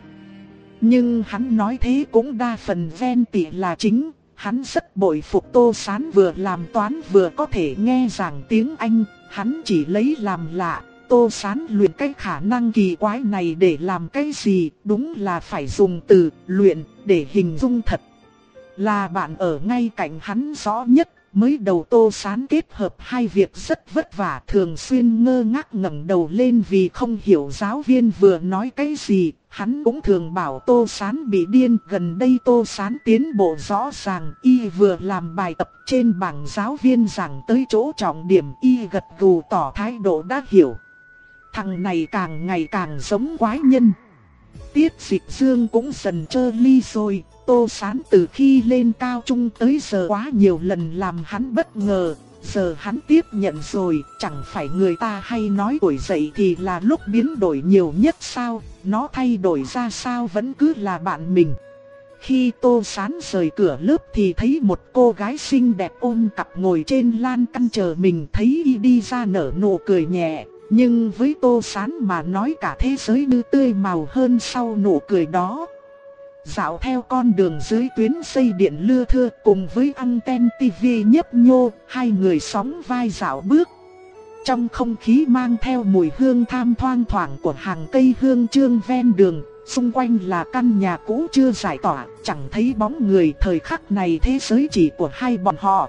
Nhưng hắn nói thế cũng đa phần ven tị là chính. Hắn rất bội phục Tô Sán vừa làm toán vừa có thể nghe giảng tiếng Anh. Hắn chỉ lấy làm lạ, Tô Sán luyện cái khả năng kỳ quái này để làm cái gì? Đúng là phải dùng từ luyện để hình dung thật. Là bạn ở ngay cạnh hắn rõ nhất. Mới đầu Tô Sán kết hợp hai việc rất vất vả, thường xuyên ngơ ngác ngẩng đầu lên vì không hiểu giáo viên vừa nói cái gì. Hắn cũng thường bảo Tô Sán bị điên. Gần đây Tô Sán tiến bộ rõ ràng, y vừa làm bài tập trên bảng giáo viên giảng tới chỗ trọng điểm, y gật gù tỏ thái độ đã hiểu. Thằng này càng ngày càng giống quái nhân. Tiết Dịch Dương cũng dần trơ ly rồi. Tô Sán từ khi lên cao trung tới giờ quá nhiều lần làm hắn bất ngờ. Giờ hắn tiếp nhận rồi, chẳng phải người ta hay nói tuổi dậy thì là lúc biến đổi nhiều nhất sao? Nó thay đổi ra sao vẫn cứ là bạn mình. Khi Tô Sán rời cửa lớp thì thấy một cô gái xinh đẹp ôm cặp ngồi trên lan can chờ mình, thấy y đi ra nở nụ cười nhẹ. Nhưng với Tô Sán mà nói cả thế giới như tươi màu hơn sau nụ cười đó. Dạo theo con đường dưới tuyến dây điện lưa thưa cùng với anten tivi nhấp nhô, hai người sóng vai dạo bước. Trong không khí mang theo mùi hương tham thoang thoảng của hàng cây hương chương ven đường, xung quanh là căn nhà cũ chưa giải tỏa, chẳng thấy bóng người. Thời khắc này thế giới chỉ của hai bọn họ.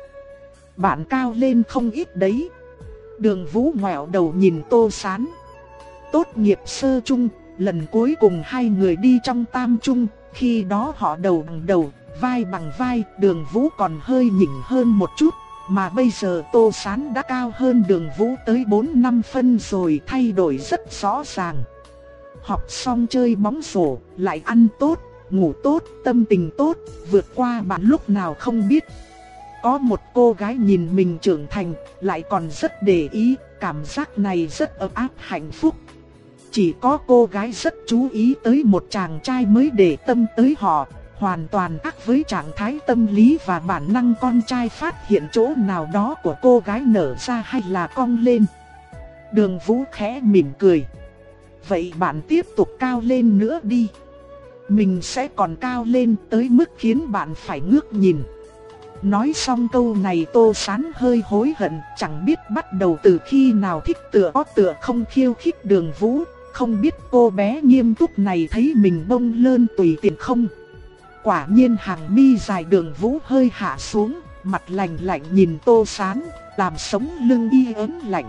Bạn cao lên không ít đấy. Đường Vũ ngoẹo đầu nhìn Tô Sán. Tốt nghiệp sơ trung, lần cuối cùng hai người đi trong tam trung. Khi đó họ đầu bằng đầu, vai bằng vai, Đường Vũ còn hơi nhỉnh hơn một chút. Mà bây giờ Tô Sán đã cao hơn Đường Vũ tới bốn năm phân rồi, thay đổi rất rõ ràng. Học xong chơi bóng rổ, lại ăn tốt, ngủ tốt, tâm tình tốt, vượt qua bạn lúc nào không biết. Có một cô gái nhìn mình trưởng thành, lại còn rất để ý, cảm giác này rất ấm áp hạnh phúc. Chỉ có cô gái rất chú ý tới một chàng trai mới để tâm tới họ, hoàn toàn khác với trạng thái tâm lý và bản năng con trai phát hiện chỗ nào đó của cô gái nở ra hay là cong lên. Đường Vũ khẽ mỉm cười. Vậy bạn tiếp tục cao lên nữa đi. Mình sẽ còn cao lên tới mức khiến bạn phải ngước nhìn. Nói xong câu này Tô Sán hơi hối hận, chẳng biết bắt đầu từ khi nào thích tựa có tựa không khiêu khích Đường Vũ. Không biết cô bé nghiêm túc này thấy mình bông lơn tùy tiện không? Quả nhiên hàng mi dài Đường Vũ hơi hạ xuống, mặt lạnh lạnh nhìn Tô Sán, làm sống lưng y ớn lạnh.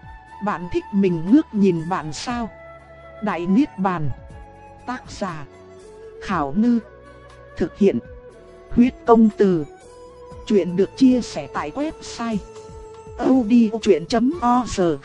Bạn thích mình ngước nhìn bạn sao? Đại Niết Bàn. Tác giả Khảo Ngư. Thực hiện Huyết Công Từ. Chuyện được chia sẻ tại website audiochuyện chấm org.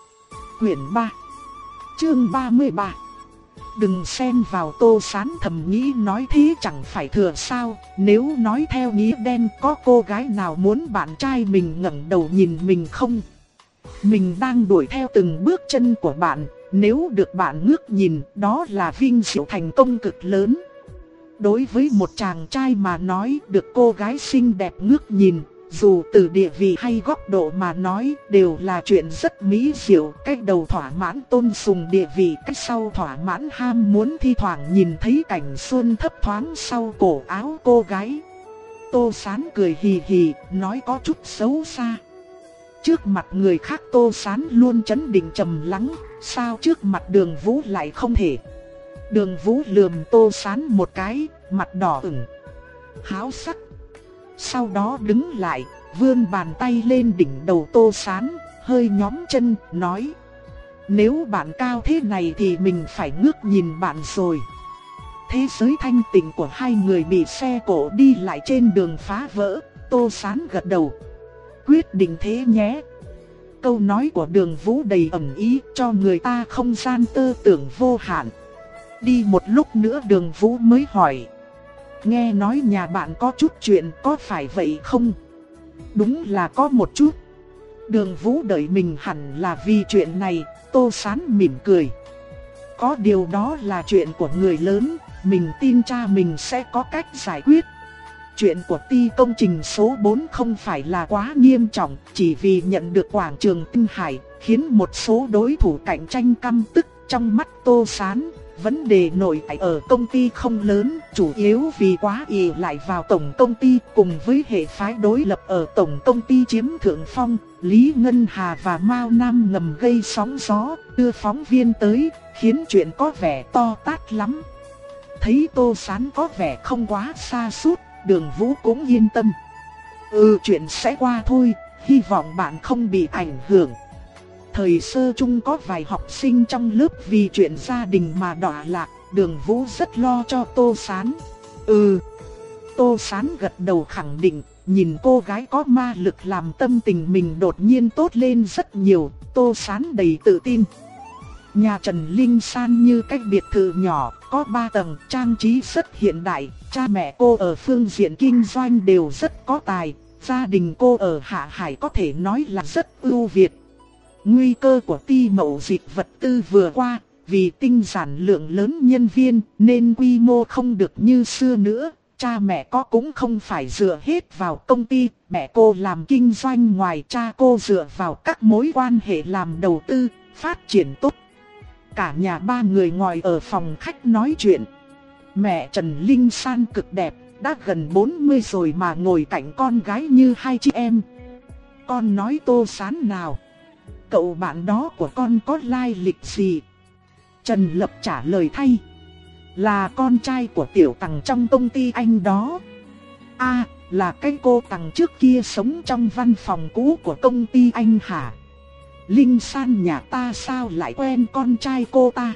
Quyển ba, chương ba mươi ba. Đừng xen vào. Tô Sán thầm nghĩ nói thế chẳng phải thừa sao. Nếu nói theo nghĩa đen, có cô gái nào muốn bạn trai mình ngẩng đầu nhìn mình không? Mình đang đuổi theo từng bước chân của bạn. Nếu được bạn ngước nhìn, đó là vinh diệu thành công cực lớn. Đối với một chàng trai mà nói, được cô gái xinh đẹp ngước nhìn, dù từ địa vị hay góc độ mà nói, đều là chuyện rất mỹ diệu. Cách đầu thỏa mãn tôn sùng địa vị, cách sau thỏa mãn ham muốn thi thoảng nhìn thấy cảnh xuân thấp thoáng sau cổ áo cô gái. Tô Sán cười hì hì, nói có chút xấu xa. Trước mặt người khác Tô Sán luôn trấn định trầm lắng, sao trước mặt Đường Vũ lại không thể? Đường Vũ lườm Tô Sán một cái, mặt đỏ ửng, háo sắc. Sau đó đứng lại, vươn bàn tay lên đỉnh đầu Tô Sán, hơi nhón chân, nói: nếu bạn cao thế này thì mình phải ngước nhìn bạn rồi. Thế giới thanh tịnh của hai người bị xe cộ đi lại trên đường phá vỡ. Tô Sán gật đầu: quyết định thế nhé. Câu nói của Đường Vũ đầy ẩn ý, cho người ta không gian tơ tưởng vô hạn. Đi một lúc nữa Đường Vũ mới hỏi: nghe nói nhà bạn có chút chuyện, có phải vậy không? Đúng là có một chút. Đường Vũ đợi mình hẳn là vì chuyện này, Tô Sán mỉm cười. Có điều đó là chuyện của người lớn, mình tin cha mình sẽ có cách giải quyết. Chuyện của ty công trình số bốn không phải là quá nghiêm trọng, chỉ vì nhận được quảng trường Tinh Hải, khiến một số đối thủ cạnh tranh căm tức. Trong mắt Tô Sán, vấn đề nổi tại ở công ty không lớn, chủ yếu vì quá ỷ lại vào tổng công ty cùng với hệ phái đối lập ở tổng công ty chiếm thượng phong. Lý Ngân Hà và Mao Nam ngầm gây sóng gió, đưa phóng viên tới, khiến chuyện có vẻ to tát lắm. Thấy Tô Sán có vẻ không quá sa sút, Đường Vũ cũng yên tâm. Ừ, chuyện sẽ qua thôi, hy vọng bạn không bị ảnh hưởng. Thời sơ chung có vài học sinh trong lớp vì chuyện gia đình mà đọa lạc, Đường Vũ rất lo cho Tô Sán. Ừ. Tô Sán gật đầu khẳng định, nhìn cô gái có ma lực làm tâm tình mình đột nhiên tốt lên rất nhiều, Tô Sán đầy tự tin. Nhà Trần Linh San như cách biệt thự nhỏ, có ba tầng, trang trí rất hiện đại, cha mẹ cô ở phương diện kinh doanh đều rất có tài, gia đình cô ở Hạ Hải có thể nói là rất ưu việt. Nguy cơ của ty mậu dịch vật tư vừa qua, vì tinh giản lượng lớn nhân viên nên quy mô không được như xưa nữa. Cha mẹ có cũng không phải dựa hết vào công ty, mẹ cô làm kinh doanh ngoài, cha cô dựa vào các mối quan hệ làm đầu tư, phát triển tốt. Cả nhà ba người ngồi ở phòng khách nói chuyện. Mẹ Trần Linh San cực đẹp, đã gần bốn mươi rồi mà ngồi cạnh con gái như hai chị em. Con nói Tô Sán nào? Cậu bạn đó của con có lai lịch gì? Trần Lập trả lời thay. Là con trai của tiểu Tằng trong công ty anh đó. À, là cái cô Tằng trước kia sống trong văn phòng cũ của công ty anh hả? Linh San nhà ta sao lại quen con trai cô ta?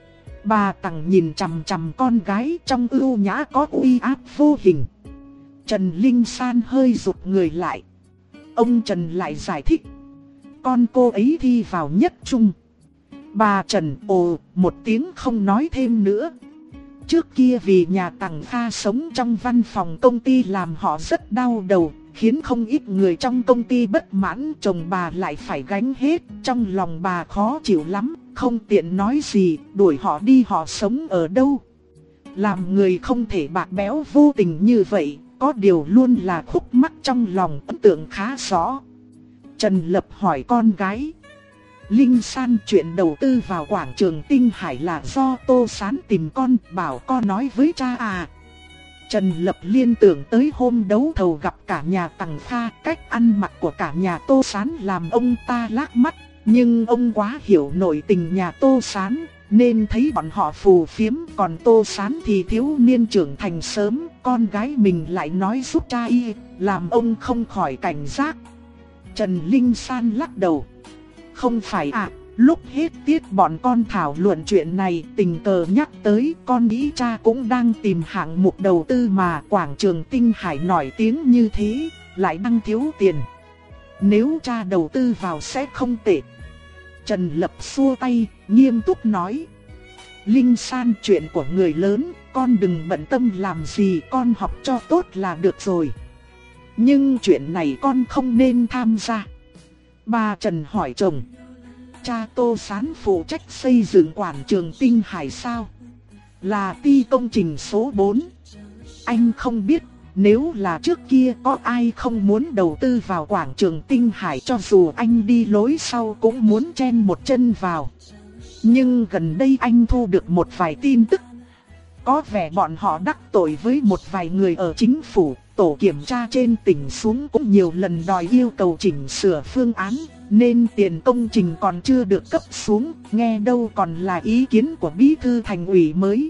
Bà Tằng nhìn chằm chằm con gái trong ưu nhã có uy áp vô hình. Trần Linh San hơi rụt người lại. Ông Trần lại giải thích. Con cô ấy thi vào nhất trung. Bà Trần ồ một tiếng không nói thêm nữa. Trước kia vì nhà Tằng Kha sống trong văn phòng công ty làm họ rất đau đầu, khiến không ít người trong công ty bất mãn, chồng bà lại phải gánh hết. Trong lòng bà khó chịu lắm, không tiện nói gì, đuổi họ đi họ sống ở đâu. Làm người không thể bạc bẽo vô tình như vậy, có điều luôn là khúc mắc trong lòng, ấn tượng khá rõ. Trần Lập hỏi con gái. Linh San, chuyện đầu tư vào quảng trường Tinh Hải là do Tô Sán tìm con, bảo con nói với cha à? Trần Lập liên tưởng tới hôm đấu thầu gặp cả nhà Tằng Kha, cách ăn mặc của cả nhà Tô Sán làm ông ta lác mắt. Nhưng ông quá hiểu nội tình nhà Tô Sán, nên thấy bọn họ phù phiếm, còn Tô Sán thì thiếu niên trưởng thành sớm, con gái mình lại nói giúp cha y, làm ông không khỏi cảnh giác. Trần Linh San lắc đầu. Không phải à, lúc hết tiết bọn con thảo luận chuyện này, tình cờ nhắc tới, con nghĩ cha cũng đang tìm hạng mục đầu tư mà, quảng trường Tinh Hải nổi tiếng như thế, lại đang thiếu tiền. Nếu cha đầu tư vào sẽ không tệ. Trần Lập xua tay, nghiêm túc nói. Linh San, chuyện của người lớn, con đừng bận tâm làm gì, con học cho tốt là được rồi. Nhưng chuyện này con không nên tham gia. Bà Trần hỏi chồng. Cha Tô Sán phụ trách xây dựng quảng trường Tinh Hải sao? Là ty công trình số bốn. Anh không biết, nếu là trước kia có ai không muốn đầu tư vào quảng trường Tinh Hải, cho dù anh đi lối sau cũng muốn chen một chân vào. Nhưng gần đây anh thu được một vài tin tức. Có vẻ bọn họ đắc tội với một vài người ở chính phủ, tổ kiểm tra trên tỉnh xuống cũng nhiều lần đòi yêu cầu chỉnh sửa phương án, nên tiền công trình còn chưa được cấp xuống, nghe đâu còn là ý kiến của bí thư thành ủy mới.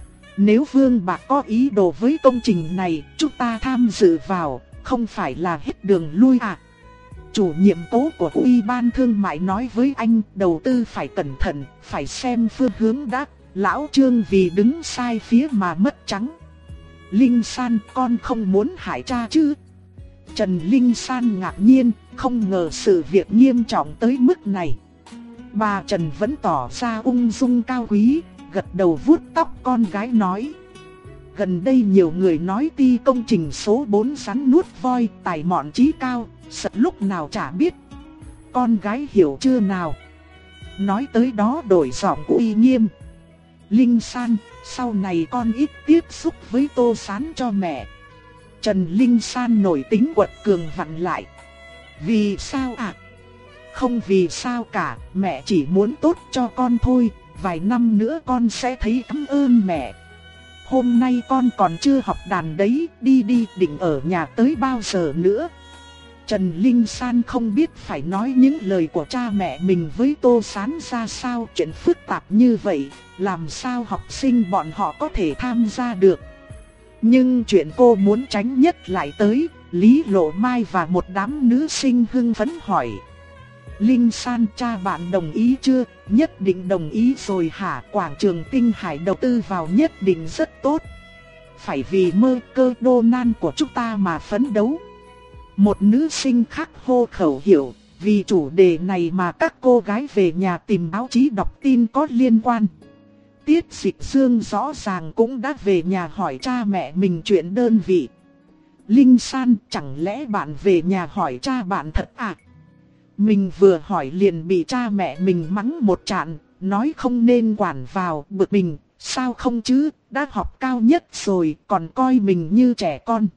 Nếu Vương Bạc có ý đồ với công trình này, chúng ta tham dự vào, không phải là hết đường lui à? Chủ nhiệm cố của Ủy ban Thương mại nói với anh, đầu tư phải cẩn thận, phải xem phương hướng đã. Lão Trương vì đứng sai phía mà mất trắng. Linh San, con không muốn hại cha chứ? Trần Linh San ngạc nhiên, không ngờ sự việc nghiêm trọng tới mức này. Bà Trần vẫn tỏ ra ung dung cao quý, gật đầu vuốt tóc con gái nói. Gần đây nhiều người nói ty công trình số bốn rắn nuốt voi, tài mọn trí cao, sật lúc nào chả biết. con gái hiểu chưa nào? Nói tới đó đổi giọng uy nghiêm. Linh San, sau này con ít tiếp xúc với Tô Sán cho mẹ. Trần Linh San nổi tính quật cường vặn lại. Vì sao ạ? À? Không vì sao cả, mẹ chỉ muốn tốt cho con thôi, vài năm nữa con sẽ thấy cảm ơn mẹ. Hôm nay con còn chưa học đàn đấy, đi đi, định ở nhà tới bao giờ nữa? Trần Linh San không biết phải nói những lời của cha mẹ mình với Tô Sán ra sao. Chuyện phức tạp như vậy, làm sao học sinh bọn họ có thể tham gia được. Nhưng chuyện cô muốn tránh nhất lại tới. Lý Lộ Mai và một đám nữ sinh hưng phấn hỏi. Linh San, cha bạn đồng ý chưa? Nhất định đồng ý rồi hả? Quảng trường Tinh Hải đầu tư vào nhất định rất tốt. Phải vì mơ cơ đô nan của chúng ta mà phấn đấu. Một nữ sinh khác hô khẩu hiệu, vì chủ đề này mà các cô gái về nhà tìm báo chí đọc tin có liên quan. Tiết Dịch Dương rõ ràng cũng đã về nhà hỏi cha mẹ mình chuyện đơn vị. Linh San, chẳng lẽ bạn về nhà hỏi cha bạn thật à? Mình vừa hỏi liền bị cha mẹ mình mắng một trận, nói không nên quản vào, bực mình, sao không chứ, đã học cao nhất rồi, còn coi mình như trẻ con.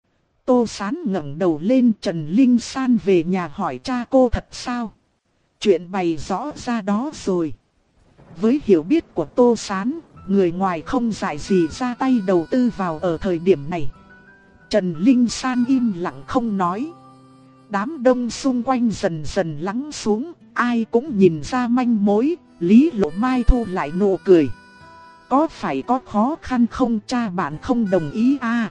Tô Sán ngẩng đầu lên. Trần Linh San về nhà hỏi cha cô thật sao? Chuyện bày rõ ra đó rồi. Với hiểu biết của Tô Sán, người ngoài không dại gì ra tay đầu tư vào ở thời điểm này. Trần Linh San im lặng không nói. Đám đông xung quanh dần dần lắng xuống, ai cũng nhìn ra manh mối. Lý Lộ Mai thu lại nụ cười. Có phải có khó khăn không, cha bạn không đồng ý à?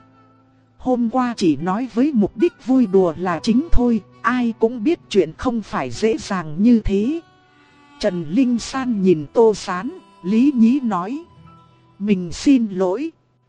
Hôm qua chỉ nói với mục đích vui đùa là chính thôi, ai cũng biết chuyện không phải dễ dàng như thế. Trần Linh San nhìn Tô Sán, lý nhí nói. Mình xin lỗi.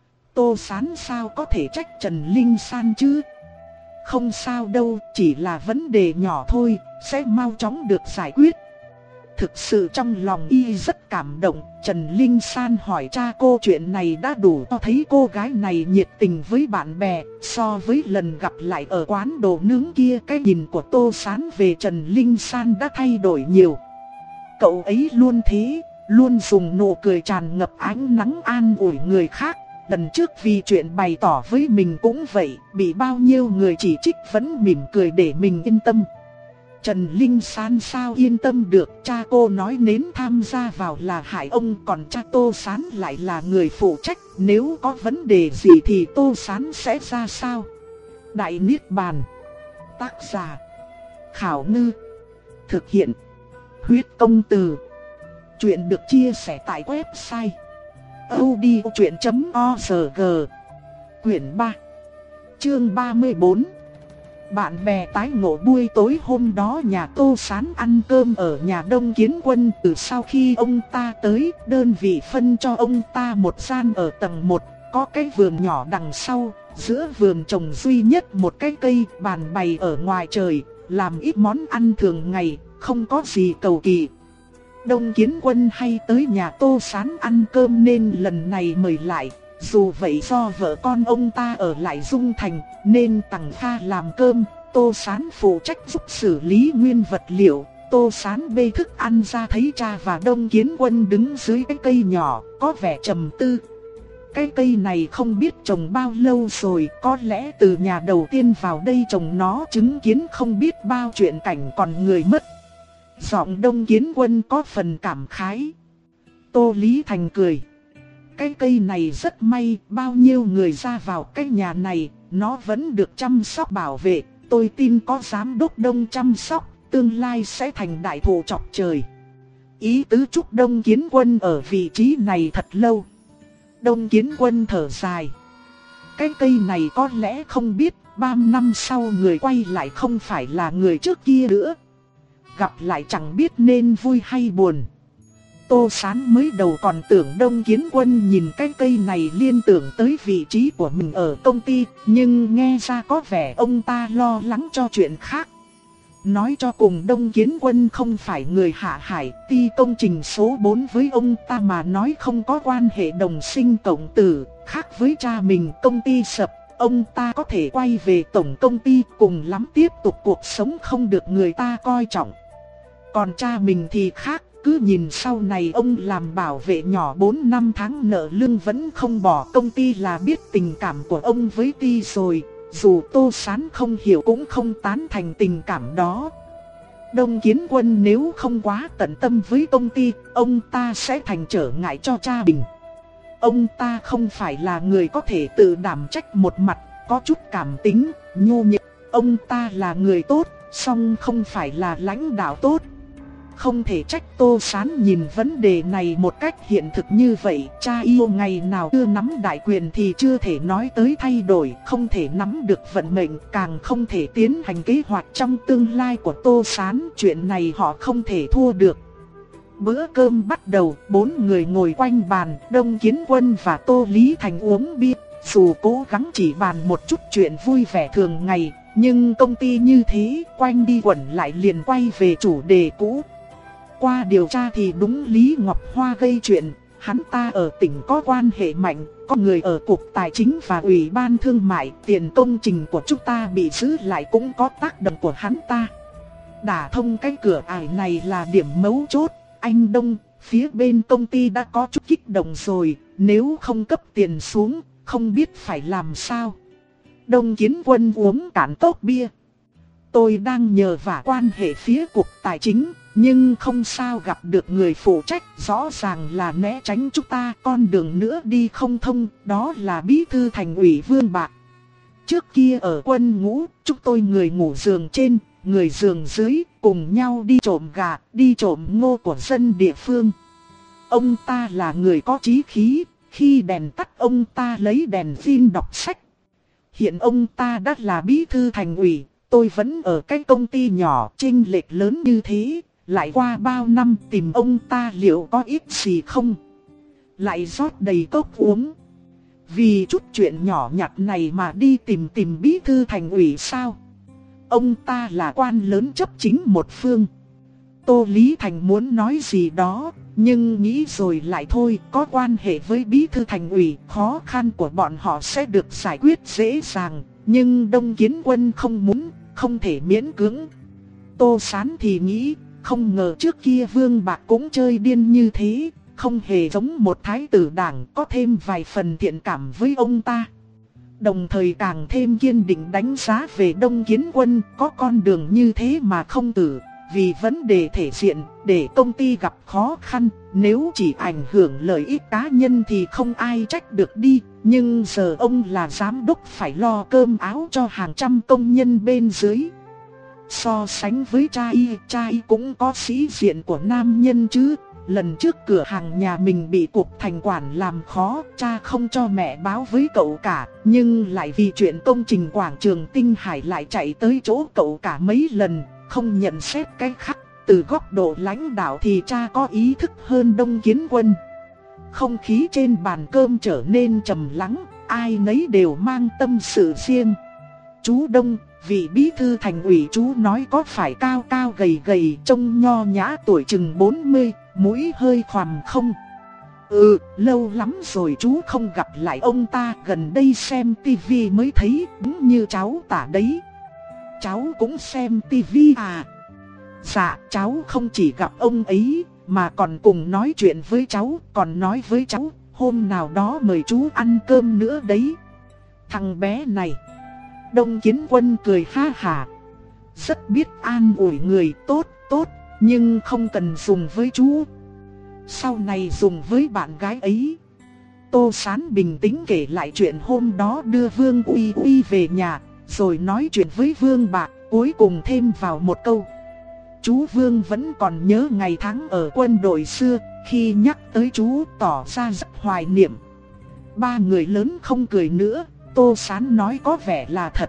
Tô Sán sao có thể trách Trần Linh San chứ? Không sao đâu, chỉ là vấn đề nhỏ thôi, sẽ mau chóng được giải quyết. Thực sự trong lòng y rất cảm động. Trần Linh San hỏi cha cô chuyện này đã đủ cho thấy cô gái này nhiệt tình với bạn bè. So với lần gặp lại ở quán đồ nướng kia, cái nhìn của Tô Sán về Trần Linh San đã thay đổi nhiều. Cậu ấy luôn thế, luôn dùng nụ cười tràn ngập ánh nắng an ủi người khác. Lần trước vì chuyện bày tỏ với mình cũng vậy, bị bao nhiêu người chỉ trích vẫn mỉm cười để mình yên tâm. Trần Linh San sao yên tâm được, cha cô nói nến tham gia vào là hại ông, còn cha Tô Sán lại là người phụ trách, nếu có vấn đề gì thì Tô Sán sẽ ra sao? Đại Niết Bàn. Tác giả Khảo Ngư. Thực hiện Huyết Công Từ. Chuyện được chia sẻ tại website audiochuyện chấm org. Quyển ba, chương ba mươi bốn. Bạn bè tái ngộ. Buổi tối hôm đó nhà Tô Sán ăn cơm ở nhà Đông Kiến Quân. Từ sau khi ông ta tới, đơn vị phân cho ông ta một gian ở tầng một, có cái vườn nhỏ đằng sau, giữa vườn trồng duy nhất một cái cây, bàn bày ở ngoài trời, làm ít món ăn thường ngày, không có gì cầu kỳ. Đông Kiến Quân hay tới nhà Tô Sán ăn cơm nên lần này mời lại. Dù vậy do vợ con ông ta ở lại Dung Thành nên Tằng Kha làm cơm, Tô Sán phụ trách giúp xử lý nguyên vật liệu. Tô Sán bê thức ăn ra thấy cha và Đông Kiến Quân đứng dưới cái cây nhỏ, có vẻ trầm tư. Cái cây này không biết trồng bao lâu rồi, có lẽ từ nhà đầu tiên vào đây trồng nó chứng kiến không biết bao chuyện cảnh còn người mất. Giọng Đông Kiến Quân có phần cảm khái. Tô Lý Thành cười. Cái cây này rất may, bao nhiêu người ra vào cái nhà này, nó vẫn được chăm sóc bảo vệ. Tôi tin có giám đốc Đông chăm sóc, tương lai sẽ thành đại thụ chọc trời. Ý tứ chúc Đông Kiến Quân ở vị trí này thật lâu. Đông Kiến Quân thở dài. Cái cây này có lẽ không biết, ba năm sau người quay lại không phải là người trước kia nữa. Gặp lại chẳng biết nên vui hay buồn. Tô Sán mới đầu còn tưởng Đông Kiến Quân nhìn cái cây này liên tưởng tới vị trí của mình ở công ty, nhưng nghe ra có vẻ ông ta lo lắng cho chuyện khác. Nói cho cùng Đông Kiến Quân không phải người Hạ Hải, ty công trình số bốn với ông ta mà nói không có quan hệ đồng sinh cộng tử, khác với cha mình công ty sập, ông ta có thể quay về tổng công ty cùng lắm tiếp tục cuộc sống không được người ta coi trọng. Còn cha mình thì khác, cứ nhìn sau này ông làm bảo vệ nhỏ bốn năm tháng nợ lương vẫn không bỏ công ty là biết tình cảm của ông với Ti rồi. Dù Tô Sán không hiểu cũng không tán thành tình cảm đó. Đông Kiến Quân nếu không quá tận tâm với công ty, ông ta sẽ thành trở ngại cho cha mình. Ông ta không phải là người có thể tự đảm trách một mặt, có chút cảm tính, nhu nhược. Ông ta là người tốt, song không phải là lãnh đạo tốt. Không thể trách Tô Sán nhìn vấn đề này một cách hiện thực như vậy. Cha yêu ngày nào chưa nắm đại quyền thì chưa thể nói tới thay đổi, không thể nắm được vận mệnh, càng không thể tiến hành kế hoạch trong tương lai của Tô Sán. Chuyện này họ không thể thua được. Bữa cơm bắt đầu, bốn người ngồi quanh bàn, Đông Kiến Quân và Tô Lý Thành uống bia. Dù cố gắng chỉ bàn một chút chuyện vui vẻ thường ngày, nhưng công ty như thế, quanh đi quẩn lại liền quay về chủ đề cũ. Qua điều tra thì đúng Lý Ngọc Hoa gây chuyện, hắn ta ở tỉnh có quan hệ mạnh, có người ở Cục Tài chính và Ủy ban Thương mại, tiền công trình của chúng ta bị giữ lại cũng có tác động của hắn ta. Đả thông cái cửa ải này là điểm mấu chốt. Anh Đông, phía bên công ty đã có chút kích động rồi, nếu không cấp tiền xuống, không biết phải làm sao. Đông Kiến Quân uống cạn cốc bia. Tôi đang nhờ vả quan hệ phía Cục Tài chính, nhưng không sao gặp được người phụ trách, rõ ràng là né tránh chúng ta, con đường nữa đi không thông, đó là Bí thư Thành ủy Vương Bạc. Trước kia ở quân ngũ, chúng tôi người ngủ giường trên, người giường dưới, cùng nhau đi trộm gà, đi trộm ngô của dân địa phương. Ông ta là người có chí khí, khi đèn tắt ông ta lấy đèn pin đọc sách. Hiện ông ta đã là Bí thư Thành ủy, tôi vẫn ở cái công ty nhỏ chênh lệch lớn như thế. Lại qua bao năm tìm ông ta liệu có ít gì không? Lại rót đầy cốc uống. Vì chút chuyện nhỏ nhặt này mà đi tìm tìm Bí thư Thành ủy sao? Ông ta là quan lớn chấp chính một phương. Tô Lý Thành muốn nói gì đó, nhưng nghĩ rồi lại thôi. Có quan hệ với Bí thư Thành ủy, khó khăn của bọn họ sẽ được giải quyết dễ dàng. Nhưng Đông Kiến Quân không muốn, không thể miễn cưỡng. Tô Sán thì nghĩ, không ngờ trước kia Vương Bạc cũng chơi điên như thế, không hề giống một thái tử đảng, có thêm vài phần thiện cảm với ông ta. Đồng thời càng thêm kiên định đánh giá về Đông Kiến Quân, có con đường như thế mà không tử, vì vấn đề thể diện, để công ty gặp khó khăn, nếu chỉ ảnh hưởng lợi ích cá nhân thì không ai trách được đi, nhưng giờ ông là giám đốc phải lo cơm áo cho hàng trăm công nhân bên dưới. So sánh với cha y, cha y cũng có sĩ diện của nam nhân chứ. Lần trước cửa hàng nhà mình bị Cục Thành quản làm khó, cha không cho mẹ báo với cậu cả, nhưng lại vì chuyện công trình quảng trường Tinh Hải lại chạy tới chỗ cậu cả mấy lần, không nhận xét cái khác. Từ góc độ lãnh đạo thì cha có ý thức hơn Đông Kiến Quân. Không khí trên bàn cơm trở nên trầm lắng, ai nấy đều mang tâm sự riêng. Chú Đông, vị Bí thư Thành ủy chú nói có phải cao cao gầy gầy, trông nho nhã, tuổi chừng bốn mươi, mũi hơi khoằm không? Ừ, lâu lắm rồi chú không gặp lại ông ta, gần đây xem tivi mới thấy, đúng như cháu tả đấy. Cháu cũng xem tivi à? Dạ, cháu không chỉ gặp ông ấy, mà còn cùng nói chuyện với cháu, còn nói với cháu, hôm nào đó mời chú ăn cơm nữa đấy. Thằng bé này. Đông Kiến Quân cười ha hả. Rất biết an ủi người, tốt, tốt, nhưng không cần dùng với chú. Sau này dùng với bạn gái ấy. Tô Sán bình tĩnh kể lại chuyện hôm đó đưa Vương Uy Uy về nhà, rồi nói chuyện với Vương Bạc, cuối cùng thêm vào một câu. Chú Vương vẫn còn nhớ ngày tháng ở quân đội xưa, khi nhắc tới chú tỏ ra rất hoài niệm. Ba người lớn không cười nữa. Tô Sán nói có vẻ là thật.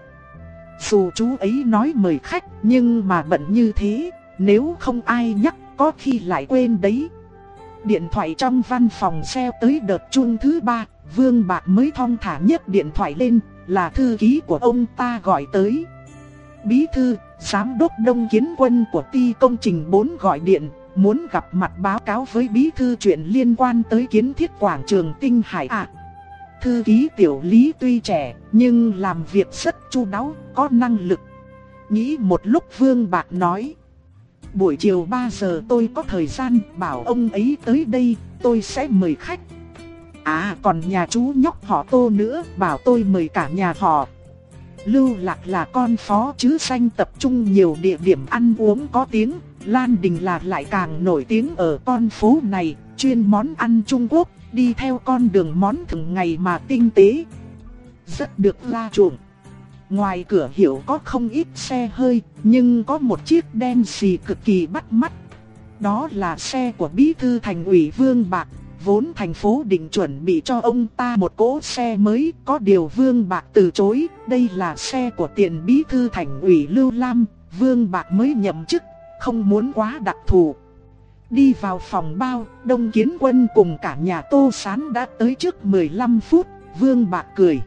Dù chú ấy nói mời khách, nhưng mà bận như thế, nếu không ai nhắc có khi lại quên đấy. Điện thoại trong văn phòng reo tới đợt chuông thứ ba, Vương Bạc mới thong thả nhấc điện thoại lên, là thư ký của ông ta gọi tới. Bí thư, giám đốc Đông Kiến Quân của ty công trình bốn gọi điện, muốn gặp mặt báo cáo với bí thư chuyện liên quan tới kiến thiết quảng trường Tinh Hải ạ. À, thư ký Tiểu Lý tuy trẻ, nhưng làm việc rất chu đáo, có năng lực. Nghĩ một lúc Vương Bạc nói. buổi chiều ba giờ tôi có thời gian, bảo ông ấy tới đây, tôi sẽ mời khách. À còn nhà chú nhóc họ Tô nữa, bảo tôi mời cả nhà họ. Lưu Lạc là con phó chứ danh tập trung nhiều địa điểm ăn uống có tiếng, Lan Đình là lại càng nổi tiếng ở con phố này, chuyên món ăn Trung Quốc, đi theo con đường món thường ngày mà tinh tế. Rất được la chuộng. Ngoài cửa hiệu có không ít xe hơi, nhưng có một chiếc đen xì cực kỳ bắt mắt. Đó là xe của Bí thư Thành ủy Vương Bạc, vốn thành phố định chuẩn bị cho ông ta một cỗ xe mới, có điều Vương Bạc từ chối, đây là xe của tiền Bí thư Thành ủy Lưu Lam, Vương Bạc mới nhậm chức, không muốn quá đặc thù. Đi vào phòng bao, Đông Kiến Quân cùng cả nhà Tô Sán đã tới trước mười lăm phút, Vương Bạc cười.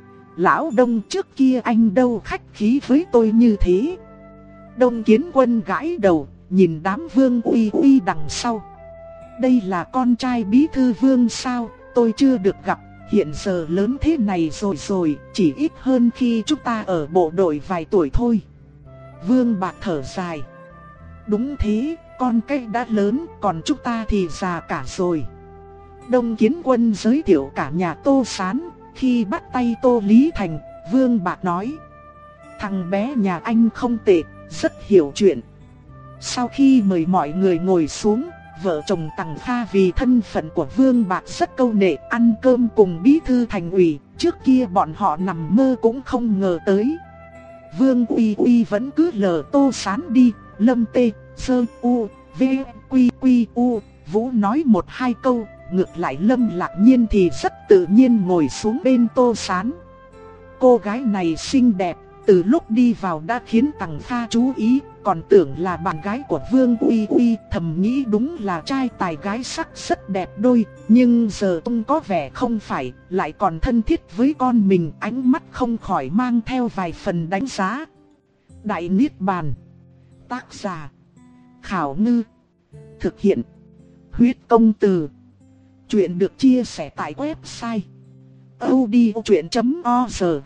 Lão Đông, trước kia anh đâu khách khí với tôi như thế. Đông Kiến Quân gãi đầu, nhìn đám Vương Uy Uy đằng sau. Đây là con trai Bí thư Vương sao, tôi chưa được gặp, hiện giờ lớn thế này rồi rồi, chỉ ít hơn khi chúng ta ở bộ đội vài tuổi thôi. Vương Bạc thở dài. Đúng thế, con cái đã lớn, còn chúng ta thì già cả rồi. Đông Kiến Quân giới thiệu cả nhà Tô Sán, khi bắt tay Tô Lý Thành, Vương Bạc nói. Thằng bé nhà anh không tệ, rất hiểu chuyện. Sau khi mời mọi người ngồi xuống, vợ chồng Tằng Kha vì thân phận của Vương Bạc rất câu nệ, ăn cơm cùng Bí thư Thành ủy, trước kia bọn họ nằm mơ cũng không ngờ tới. Vương Uy Uy vẫn cứ lờ Tô Sán đi, Lâm Tê, Sơ U, V, Quy Quy U, Vũ nói một hai câu, ngược lại Lâm Lạc Nhiên thì rất tự nhiên ngồi xuống bên Tô Sán. Cô gái này xinh đẹp, từ lúc đi vào đã khiến Tằng Kha chú ý, còn tưởng là bạn gái của Vương Uy Uy, thầm nghĩ đúng là trai tài gái sắc rất đẹp đôi, nhưng giờ tung có vẻ không phải, lại còn thân thiết với con mình, ánh mắt không khỏi mang theo vài phần đánh giá. Đại Niết Bàn. Tác giả Khảo Ngư. Thực hiện Huyết Công Từ. Chuyện được chia sẻ tại website audiochuyện chấm org.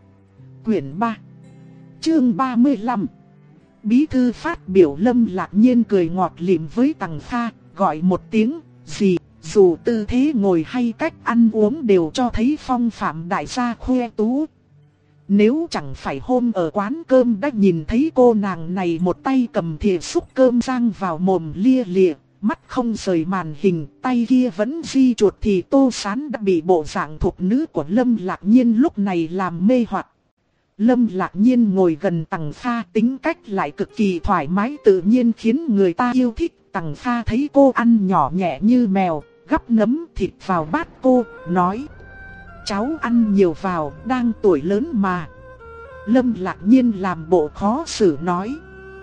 Quyển ba, chương ba mươi lăm. Bí thư phát biểu. Lâm Lạc Nhiên cười ngọt lịm với Tằng Kha, gọi một tiếng gì, dù tư thế ngồi hay cách ăn uống đều cho thấy phong phạm đại gia khoe tú. Nếu chẳng phải hôm ở quán cơm đã nhìn thấy cô nàng này một tay cầm thìa xúc cơm rang vào mồm lia lịa, mắt không rời màn hình, tay kia vẫn di chuột, thì Tô Sán đã bị bộ dạng thục nữ của Lâm Lạc Nhiên lúc này làm mê hoặc. Lâm Lạc Nhiên ngồi gần Tằng Kha, tính cách lại cực kỳ thoải mái tự nhiên khiến người ta yêu thích. Tằng Kha thấy cô ăn nhỏ nhẹ như mèo, gắp nấm thịt vào bát cô, nói: cháu ăn nhiều vào, đang tuổi lớn mà. Lâm Lạc Nhiên làm bộ khó xử nói: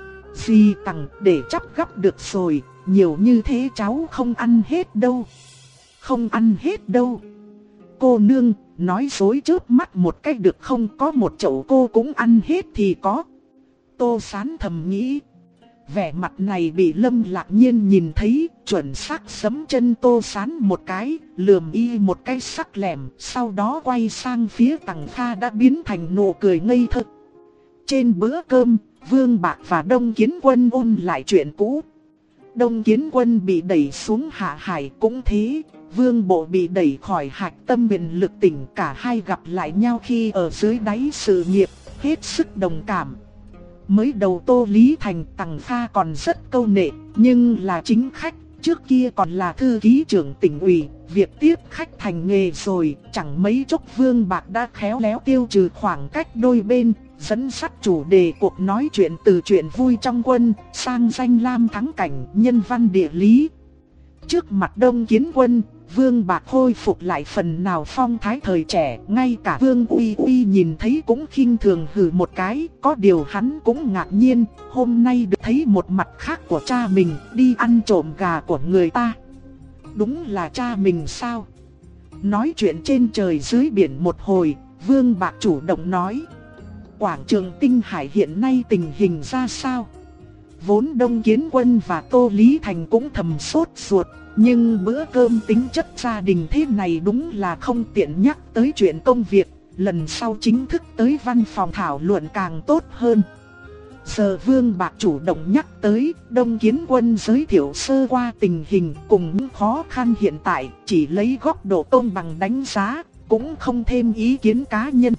dì Tằng, để chắp gắp được rồi, nhiều như thế cháu không ăn hết đâu. Không ăn hết đâu. Cô nương, nói dối chớp mắt một cách được không, có một chậu cô cũng ăn hết thì có. Tô Sán thầm nghĩ. Vẻ mặt này bị Lâm Lạc Nhiên nhìn thấy, chuẩn xác giẫm chân Tô Sán một cái, lườm y một cái sắc lẻm, sau đó quay sang phía Tằng Kha đã biến thành nụ cười ngây thơ. Trên bữa cơm, Vương Bạc và Đông Kiến Quân ôn lại chuyện cũ. Đông Kiến Quân bị đẩy xuống Hạ Hải cũng thế, Vương Bộ bị đẩy khỏi Hạch Tâm Quyền Lực tỉnh, cả hai gặp lại nhau khi ở dưới đáy sự nghiệp, hết sức đồng cảm. Mới đầu Tô Lý Thành, Tằng Kha còn rất câu nệ, nhưng là chính khách, trước kia còn là thư ký trưởng tỉnh ủy, việc tiếp khách thành nghề rồi, chẳng mấy chốc Vương Bạc đã khéo léo tiêu trừ khoảng cách đôi bên, dẫn dắt chủ đề cuộc nói chuyện từ chuyện vui trong quân sang danh lam thắng cảnh, nhân văn địa lý. Trước mặt Đông Kiến Quân, Vương Bạc khôi phục lại phần nào phong thái thời trẻ, ngay cả Vương Uy Uy nhìn thấy cũng khinh thường hừ một cái, có điều hắn cũng ngạc nhiên, hôm nay được thấy một mặt khác của cha mình, đi ăn trộm gà của người ta. Đúng là cha mình sao? Nói chuyện trên trời dưới biển một hồi, Vương Bạc chủ động nói: quảng trường Tinh Hải hiện nay tình hình ra sao? Vốn Đông Kiến Quân và Tô Lý Thành cũng thầm sốt ruột, nhưng bữa cơm tính chất gia đình thế này đúng là không tiện nhắc tới chuyện công việc, lần sau chính thức tới văn phòng thảo luận càng tốt hơn. Giờ Vương Bạc chủ động nhắc tới, Đông Kiến Quân giới thiệu sơ qua tình hình cùng những khó khăn hiện tại, chỉ lấy góc độ công bằng đánh giá, cũng không thêm ý kiến cá nhân.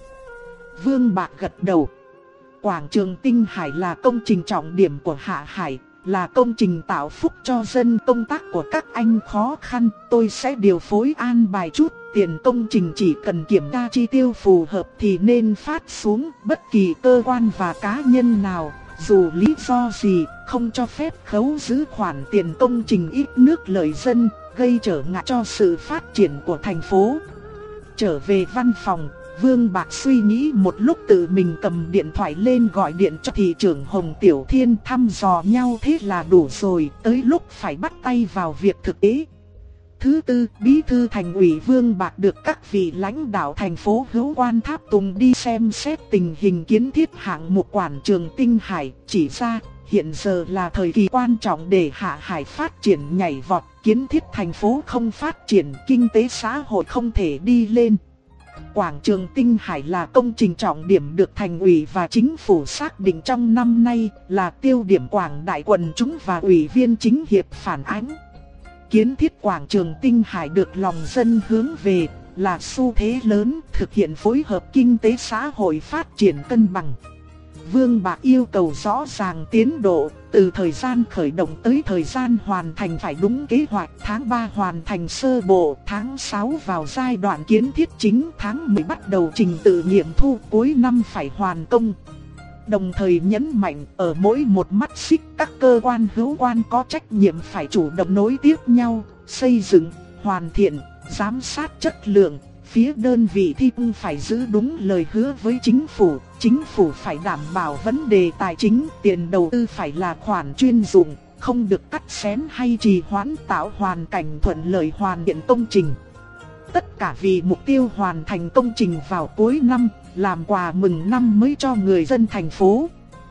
Vương Bạc gật đầu. Quảng trường Tinh Hải là công trình trọng điểm của Hạ Hải, là công trình tạo phúc cho dân. Công tác của các anh khó khăn, tôi sẽ điều phối an bài chút. Tiền công trình chỉ cần kiểm tra chi tiêu phù hợp thì nên phát xuống. Bất kỳ cơ quan và cá nhân nào, dù lý do gì, không cho phép khấu giữ khoản tiền công trình ít nước lợi dân, gây trở ngại cho sự phát triển của thành phố. Trở về văn phòng, Vương Bạc suy nghĩ một lúc, tự mình cầm điện thoại lên gọi điện cho thị trưởng Hồng Tiểu Thiên, thăm dò nhau thế là đủ rồi, tới lúc phải bắt tay vào việc thực tế. Thứ tư, Bí thư Thành ủy Vương Bạc được các vị lãnh đạo thành phố Hữu Quan Tháp Tùng đi xem xét tình hình kiến thiết hạng mục quảng trường Tinh Hải, chỉ ra hiện giờ là thời kỳ quan trọng để Hạ Hải phát triển nhảy vọt, kiến thiết thành phố không phát triển, kinh tế xã hội không thể đi lên. Quảng trường Tinh Hải là công trình trọng điểm được Thành ủy và Chính phủ xác định trong năm nay, là tiêu điểm quảng đại quần chúng và ủy viên chính hiệp phản ánh. Kiến thiết quảng trường Tinh Hải được lòng dân hướng về, là xu thế lớn, thực hiện phối hợp kinh tế xã hội phát triển cân bằng. Vương Bạc yêu cầu rõ ràng tiến độ, từ thời gian khởi động tới thời gian hoàn thành phải đúng kế hoạch. Tháng ba hoàn thành sơ bộ, tháng sáu vào giai đoạn kiến thiết chính, tháng mười bắt đầu trình tự nghiệm thu, cuối năm phải hoàn công. Đồng thời nhấn mạnh, ở mỗi một mắt xích, các cơ quan hữu quan có trách nhiệm phải chủ động nối tiếp nhau, xây dựng, hoàn thiện, giám sát chất lượng. Phía đơn vị thi công phải giữ đúng lời hứa với chính phủ, chính phủ phải đảm bảo vấn đề tài chính, tiền đầu tư phải là khoản chuyên dụng, không được cắt xén hay trì hoãn, tạo hoàn cảnh thuận lợi hoàn thiện công trình. Tất cả vì mục tiêu hoàn thành công trình vào cuối năm, làm quà mừng năm mới cho người dân thành phố.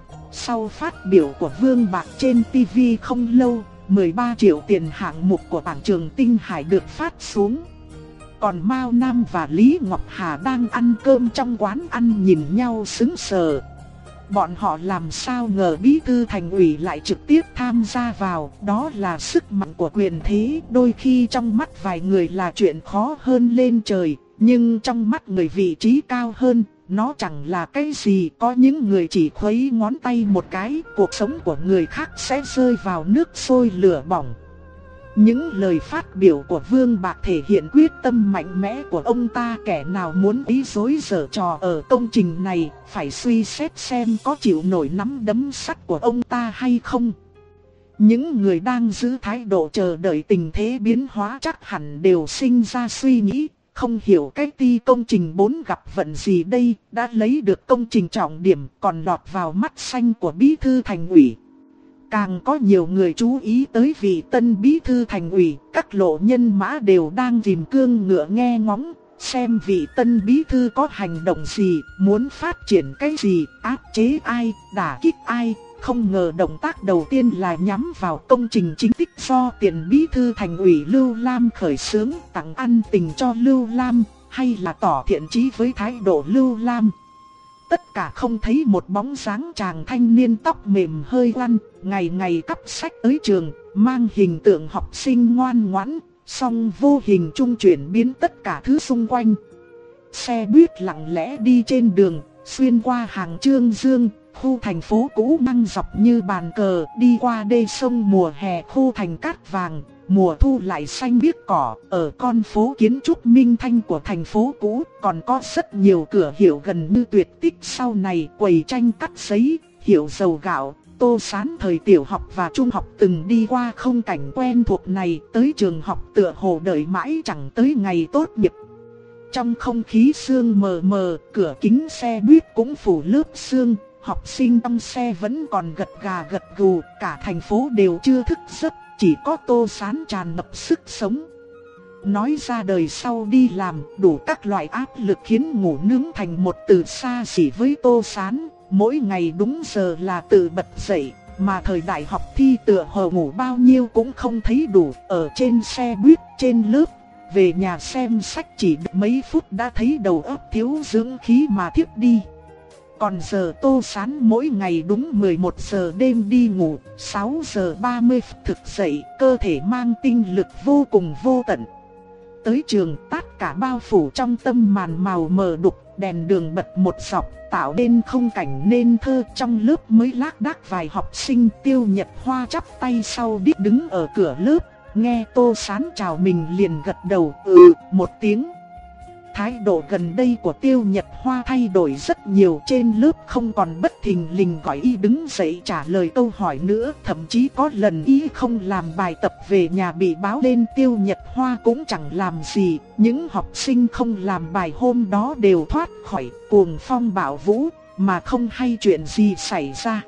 Sau phát biểu của Vương Bạc trên ti vi không lâu, mười ba triệu tiền hạng mục của quảng trường Tinh Hải được phát xuống. Còn Mao Nam và Lý Ngọc Hà đang ăn cơm trong quán ăn nhìn nhau sững sờ. Bọn họ làm sao ngờ Bí thư Thành ủy lại trực tiếp tham gia vào, đó là sức mạnh của quyền thế. Đôi khi trong mắt vài người là chuyện khó hơn lên trời, nhưng trong mắt người vị trí cao hơn, nó chẳng là cái gì. Có những người chỉ khuấy ngón tay một cái, cuộc sống của người khác sẽ rơi vào nước sôi lửa bỏng. Những lời phát biểu của Vương Bạc thể hiện quyết tâm mạnh mẽ của ông ta. Kẻ nào muốn ý dối giở trò ở công trình này, phải suy xét xem có chịu nổi nắm đấm sắt của ông ta hay không. Những người đang giữ thái độ chờ đợi tình thế biến hóa chắc hẳn đều sinh ra suy nghĩ, không hiểu cái ti công trình bốn gặp vận gì đây, đã lấy được công trình trọng điểm còn lọt vào mắt xanh của Bí thư Thành ủy. Càng có nhiều người chú ý tới vị tân Bí thư Thành ủy, các lộ nhân mã đều đang rìm cương ngựa nghe ngóng, xem vị tân Bí thư có hành động gì, muốn phát triển cái gì, áp chế ai, đả kích ai. Không ngờ động tác đầu tiên là nhắm vào công trình chính tích do tiền Bí thư Thành ủy Lưu Lam khởi xướng, tặng ăn tình cho Lưu Lam, hay là tỏ thiện chí với thái độ Lưu Lam. Tất cả không thấy một bóng dáng chàng thanh niên tóc mềm hơi lăn, ngày ngày cắp sách tới trường, mang hình tượng học sinh ngoan ngoãn, song vô hình trung chuyển biến tất cả thứ xung quanh. Xe buýt lặng lẽ đi trên đường, xuyên qua hàng Trương Dương, khu thành phố cũ măng dọc như bàn cờ, đi qua đê sông mùa hè khu thành cát vàng, mùa thu lại xanh biếc cỏ. Ở con phố kiến trúc minh thanh của thành phố cũ, còn có rất nhiều cửa hiệu gần như tuyệt tích sau này, quầy tranh cắt giấy, hiệu dầu gạo. Tô Sán thời tiểu học và trung học từng đi qua không cảnh quen thuộc này, tới trường học tựa hồ đợi mãi chẳng tới ngày tốt nghiệp. Trong không khí sương mờ mờ, cửa kính xe buýt cũng phủ lớp sương. Học sinh trong xe vẫn còn gật gà gật gù, cả thành phố đều chưa thức giấc, chỉ có Tô Sán tràn ngập sức sống. Nói ra đời sau đi làm, đủ các loại áp lực khiến ngủ nướng thành một từ xa xỉ với Tô Sán. Mỗi ngày đúng giờ là tự bật dậy, mà thời đại học thi tựa hồ ngủ bao nhiêu cũng không thấy đủ. Ở trên xe buýt, trên lớp, về nhà xem sách chỉ được mấy phút đã thấy đầu óc thiếu dưỡng khí mà thiếp đi. Còn giờ Tô Sán mỗi ngày đúng mười một giờ đêm đi ngủ, sáu giờ ba mươi thực dậy, cơ thể mang tinh lực vô cùng vô tận. Tới trường tất cả bao phủ trong tâm màn màu mờ đục, đèn đường bật một dọc, tạo nên không cảnh nên thơ. Trong lớp mới lác đác vài học sinh. Tiêu Nhật Hoa chắp tay sau đít đứng ở cửa lớp, nghe Tô Sán chào mình liền gật đầu ừ một tiếng. Thái độ gần đây của Tiêu Nhật Hoa thay đổi rất nhiều, trên lớp không còn bất thình lình gọi y đứng dậy trả lời câu hỏi nữa. Thậm chí có lần y không làm bài tập về nhà bị báo lên, Tiêu Nhật Hoa cũng chẳng làm gì. Những học sinh không làm bài hôm đó đều thoát khỏi cuồng phong bão vũ mà không hay chuyện gì xảy ra.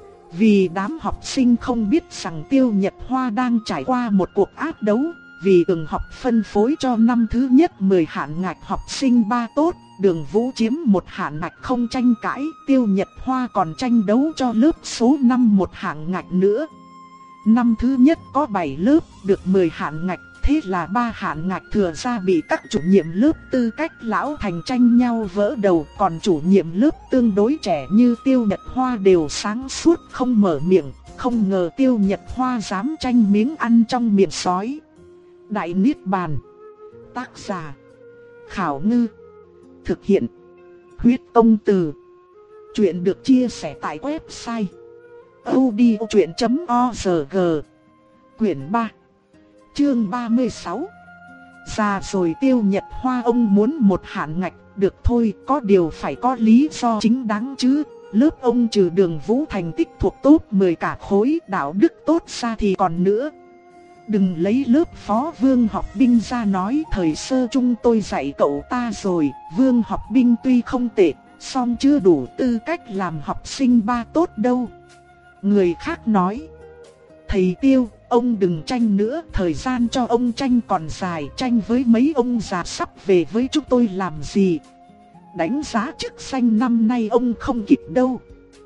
Vì đám học sinh không biết rằng Tiêu Nhật Hoa đang trải qua một cuộc ác đấu. Vì trường học phân phối cho năm thứ nhất mười hạn ngạch học sinh ba tốt, Đường Vũ chiếm một hạn ngạch không tranh cãi, Tiêu Nhật Hoa còn tranh đấu cho lớp số năm một hạn ngạch nữa. Năm thứ nhất có bảy lớp, được mười hạn ngạch, thế là ba hạn ngạch thừa ra bị các chủ nhiệm lớp tư cách lão thành tranh nhau vỡ đầu. Còn chủ nhiệm lớp tương đối trẻ như Tiêu Nhật Hoa đều sáng suốt không mở miệng, không ngờ Tiêu Nhật Hoa dám tranh miếng ăn trong miệng sói. Đại Niết Bàn. Tác giả Khảo Ngư. Thực hiện Huyết Công Từ. Chuyện được chia sẻ tại website audiochuyện chấm org. Quyển ba, chương ba mươi sáu. Già rồi Tiêu Nhật Hoa ông muốn một hạn ngạch, được thôi, có điều phải có lý do chính đáng chứ. Lớp ông trừ Đường Vũ thành tích thuộc top mười cả khối, đạo đức tốt ra thì còn nữa. Đừng lấy lớp Phó Vương Học Binh ra nói, thời sơ chung tôi dạy cậu ta rồi. Vương Học Binh tuy không tệ, song chưa đủ tư cách làm học sinh ba tốt đâu. Người khác nói, thầy Tiêu, ông đừng tranh nữa, thời gian cho ông tranh còn dài. Tranh với mấy ông già sắp về với chúng tôi làm gì. Đánh giá chức danh năm nay ông không kịp đâu.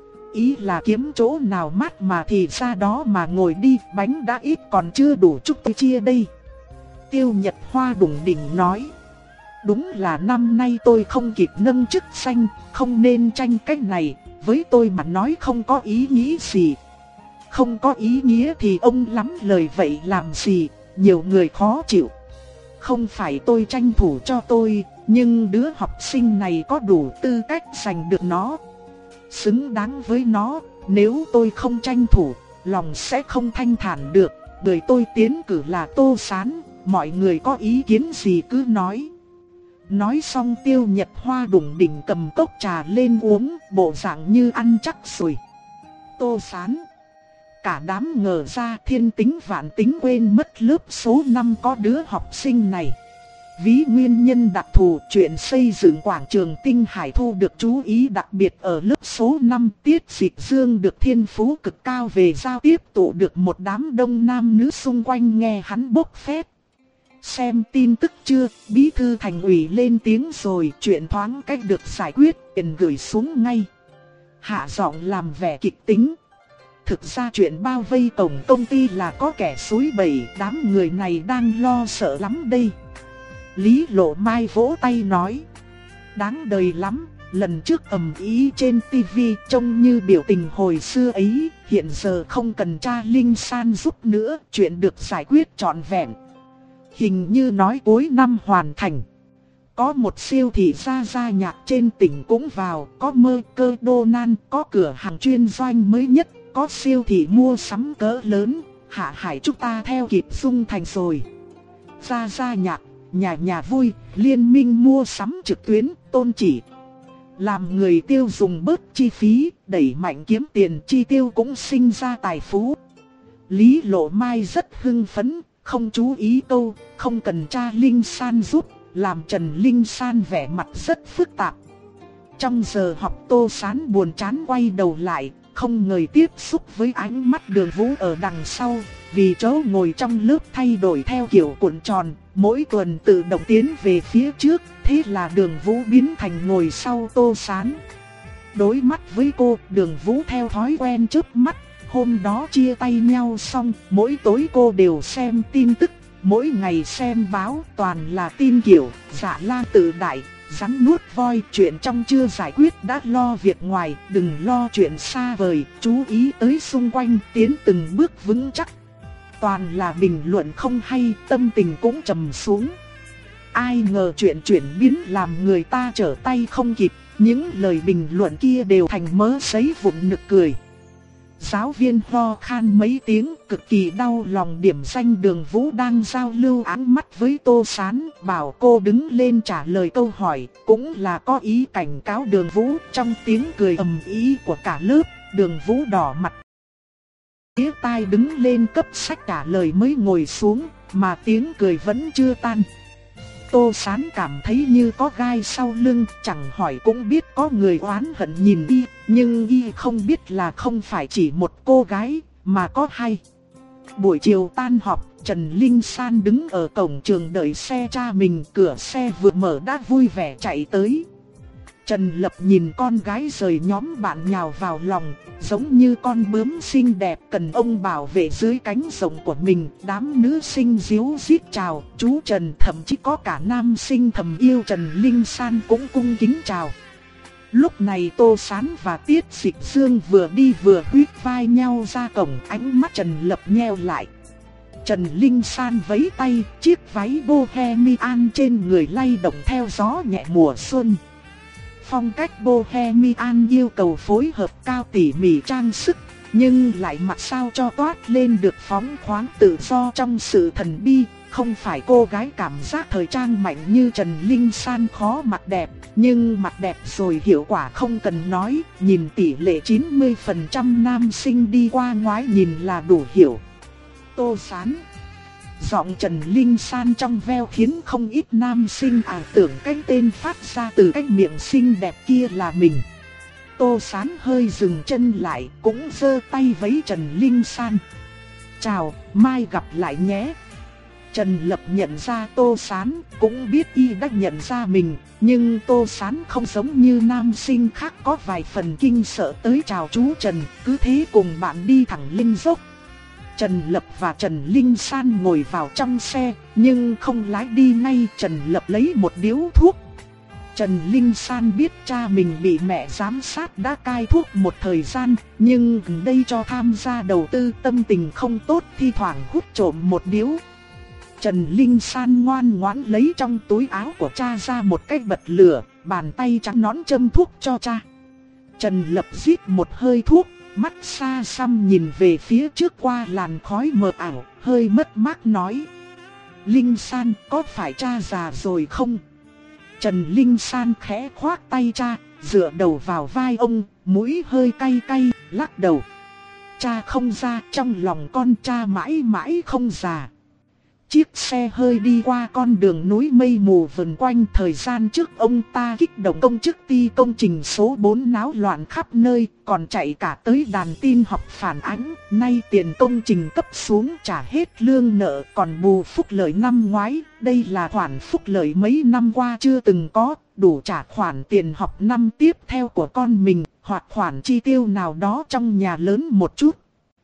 Ý là kiếm chỗ nào mát mà thì ra đó mà ngồi đi, bánh đã ít còn chưa đủ chúc tôi chia đây. Tiêu Nhật Hoa đủng đỉnh nói, đúng là năm nay tôi không kịp nâng chức danh, không nên tranh cách này, với tôi mà nói không có ý nghĩa gì. Không có ý nghĩa thì ông lắm lời vậy làm gì, nhiều người khó chịu. Không phải tôi tranh thủ cho tôi, nhưng đứa học sinh này có đủ tư cách giành được nó, xứng đáng với nó. Nếu tôi không tranh thủ, lòng sẽ không thanh thản được. Người tôi tiến cử là Tô Sán, mọi người có ý kiến gì cứ nói. Nói xong Tiêu Nhật Hoa đủng đỉnh cầm cốc trà lên uống, bộ dạng như ăn chắc rồi. Tô Sán. Cả đám ngờ ra thiên tính vạn tính quên mất lớp số năm có đứa học sinh này. Ví nguyên nhân đặc thù, chuyện xây dựng quảng trường Tinh Hải thu được chú ý đặc biệt ở lớp số năm. Tiết Dịch Dương được thiên phú cực cao về giao tiếp, tụ được một đám đông nam nữ xung quanh nghe hắn bốc phét. Xem tin tức chưa, bí thư thành ủy lên tiếng rồi, chuyện thoáng cách được giải quyết, tiền gửi xuống ngay. Hạ giọng làm vẻ kịch tính. Thực ra chuyện bao vây cổng công ty là có kẻ xúi bẩy, đám người này đang lo sợ lắm đây. Lý Lộ Mai vỗ tay nói, đáng đời lắm, lần trước ầm ĩ trên tivi trông như biểu tình hồi xưa ấy, hiện giờ không cần cha Linh San giúp nữa, chuyện được giải quyết trọn vẹn. Hình như nói cuối năm hoàn thành. Có một siêu thị gia gia nhạc trên tỉnh cũng vào, có McDonald's, có cửa hàng chuyên doanh mới nhất, có siêu thị mua sắm cỡ lớn. Hạ Hải chúng ta theo kịp Dung Thành rồi. Gia gia nhạc, nhà nhà vui, liên minh mua sắm trực tuyến, tôn chỉ làm người tiêu dùng bớt chi phí, đẩy mạnh kiếm tiền, chi tiêu cũng sinh ra tài phú. Lý Lộ Mai rất hưng phấn, không chú ý câu không cần cha Linh San giúp, làm Trần Linh San vẻ mặt rất phức tạp. Trong giờ học Tô Sán buồn chán quay đầu lại, không ngờ tiếp xúc với ánh mắt Đường Vũ ở đằng sau. Vì chỗ ngồi trong lớp thay đổi theo kiểu cuộn tròn, mỗi tuần tự động tiến về phía trước, thế là Đường Vũ biến thành ngồi sau Tô Sán. Đối mắt với cô, Đường Vũ theo thói quen chớp mắt. Hôm đó chia tay nhau xong, mỗi tối cô đều xem tin tức, mỗi ngày xem báo toàn là tin kiểu Dạ La tự đại, rắn nuốt voi, chuyện trong chưa giải quyết đã lo việc ngoài, đừng lo chuyện xa vời, chú ý tới xung quanh, tiến từng bước vững chắc. Toàn là bình luận không hay, tâm tình cũng trầm xuống. Ai ngờ chuyện chuyển biến làm người ta trở tay không kịp, những lời bình luận kia đều thành mớ giấy vụn nực cười. Giáo viên ho khan mấy tiếng, cực kỳ đau lòng điểm danh Đường Vũ đang giao lưu áng mắt với Tô Sán, bảo cô đứng lên trả lời câu hỏi, cũng là có ý cảnh cáo Đường Vũ. Trong tiếng cười ầm ĩ của cả lớp, Đường Vũ đỏ mặt, tía tai đứng lên cấp sách trả lời mới ngồi xuống, mà tiếng cười vẫn chưa tan. Tô Sán cảm thấy như có gai sau lưng, chẳng hỏi cũng biết có người oán hận nhìn y, nhưng y không biết là không phải chỉ một cô gái, mà có hai. Buổi chiều tan họp, Trần Linh San đứng ở cổng trường đợi xe cha mình, cửa xe vừa mở đã vui vẻ chạy tới. Trần Lập nhìn con gái rời nhóm bạn nhào vào lòng, giống như con bướm xinh đẹp cần ông bảo vệ dưới cánh rộng của mình. Đám nữ sinh díu dít chào, chú Trần, thậm chí có cả nam sinh thầm yêu Trần Linh San cũng cung kính chào. Lúc này Tô Sán và Tiết Dịch Dương vừa đi vừa huýt vai nhau ra cổng, ánh mắt Trần Lập nheo lại. Trần Linh San vẫy tay, chiếc váy bohemian trên người lay động theo gió nhẹ mùa xuân. Phong cách bohemian yêu cầu phối hợp cao tỉ mỉ trang sức, nhưng lại mặc sao cho toát lên được phóng khoáng tự do trong sự thần bi. Không phải cô gái cảm giác thời trang mạnh như Trần Linh San khó mặc đẹp, nhưng mặc đẹp rồi hiệu quả không cần nói, nhìn tỷ lệ chín mươi phần trăm nam sinh đi qua ngoái nhìn là đủ hiểu. Tô Sán. Giọng Trần Linh San trong veo khiến không ít nam sinh ảo tưởng cái tên phát ra từ cái miệng xinh đẹp kia là mình. Tô Sán hơi dừng chân lại, cũng giơ tay vẫy Trần Linh San. Chào, mai gặp lại nhé. Trần Lập nhận ra Tô Sán, cũng biết y đã nhận ra mình, nhưng Tô Sán không giống như nam sinh khác có vài phần kinh sợ tới chào chú Trần, cứ thế cùng bạn đi thẳng lên dốc. Trần Lập và Trần Linh San ngồi vào trong xe, nhưng không lái đi ngay. Trần Lập lấy một điếu thuốc. Trần Linh San biết cha mình bị mẹ giám sát đã cai thuốc một thời gian, nhưng gần đây cho tham gia đầu tư tâm tình không tốt, thi thoảng hút trộm một điếu. Trần Linh San ngoan ngoãn lấy trong túi áo của cha ra một cái bật lửa, bàn tay trắng nõn châm thuốc cho cha. Trần Lập rít một hơi thuốc, mắt xa xăm nhìn về phía trước qua làn khói mờ ảo, hơi mất mát nói: Linh San, có phải cha già rồi không? Trần Linh San khẽ khoác tay cha, dựa đầu vào vai ông, mũi hơi cay cay, lắc đầu. Cha không già, trong lòng con cha mãi mãi không già. Chiếc xe hơi đi qua con đường núi mây mù vần quanh. Thời gian trước ông ta kích động công chức ty công trình số bốn náo loạn khắp nơi, còn chạy cả tới đàn tin học phản ánh. Nay tiền công trình cấp xuống trả hết lương nợ, còn bù phúc lợi năm ngoái. Đây là khoản phúc lợi mấy năm qua chưa từng có, đủ trả khoản tiền học năm tiếp theo của con mình, hoặc khoản chi tiêu nào đó trong nhà lớn một chút.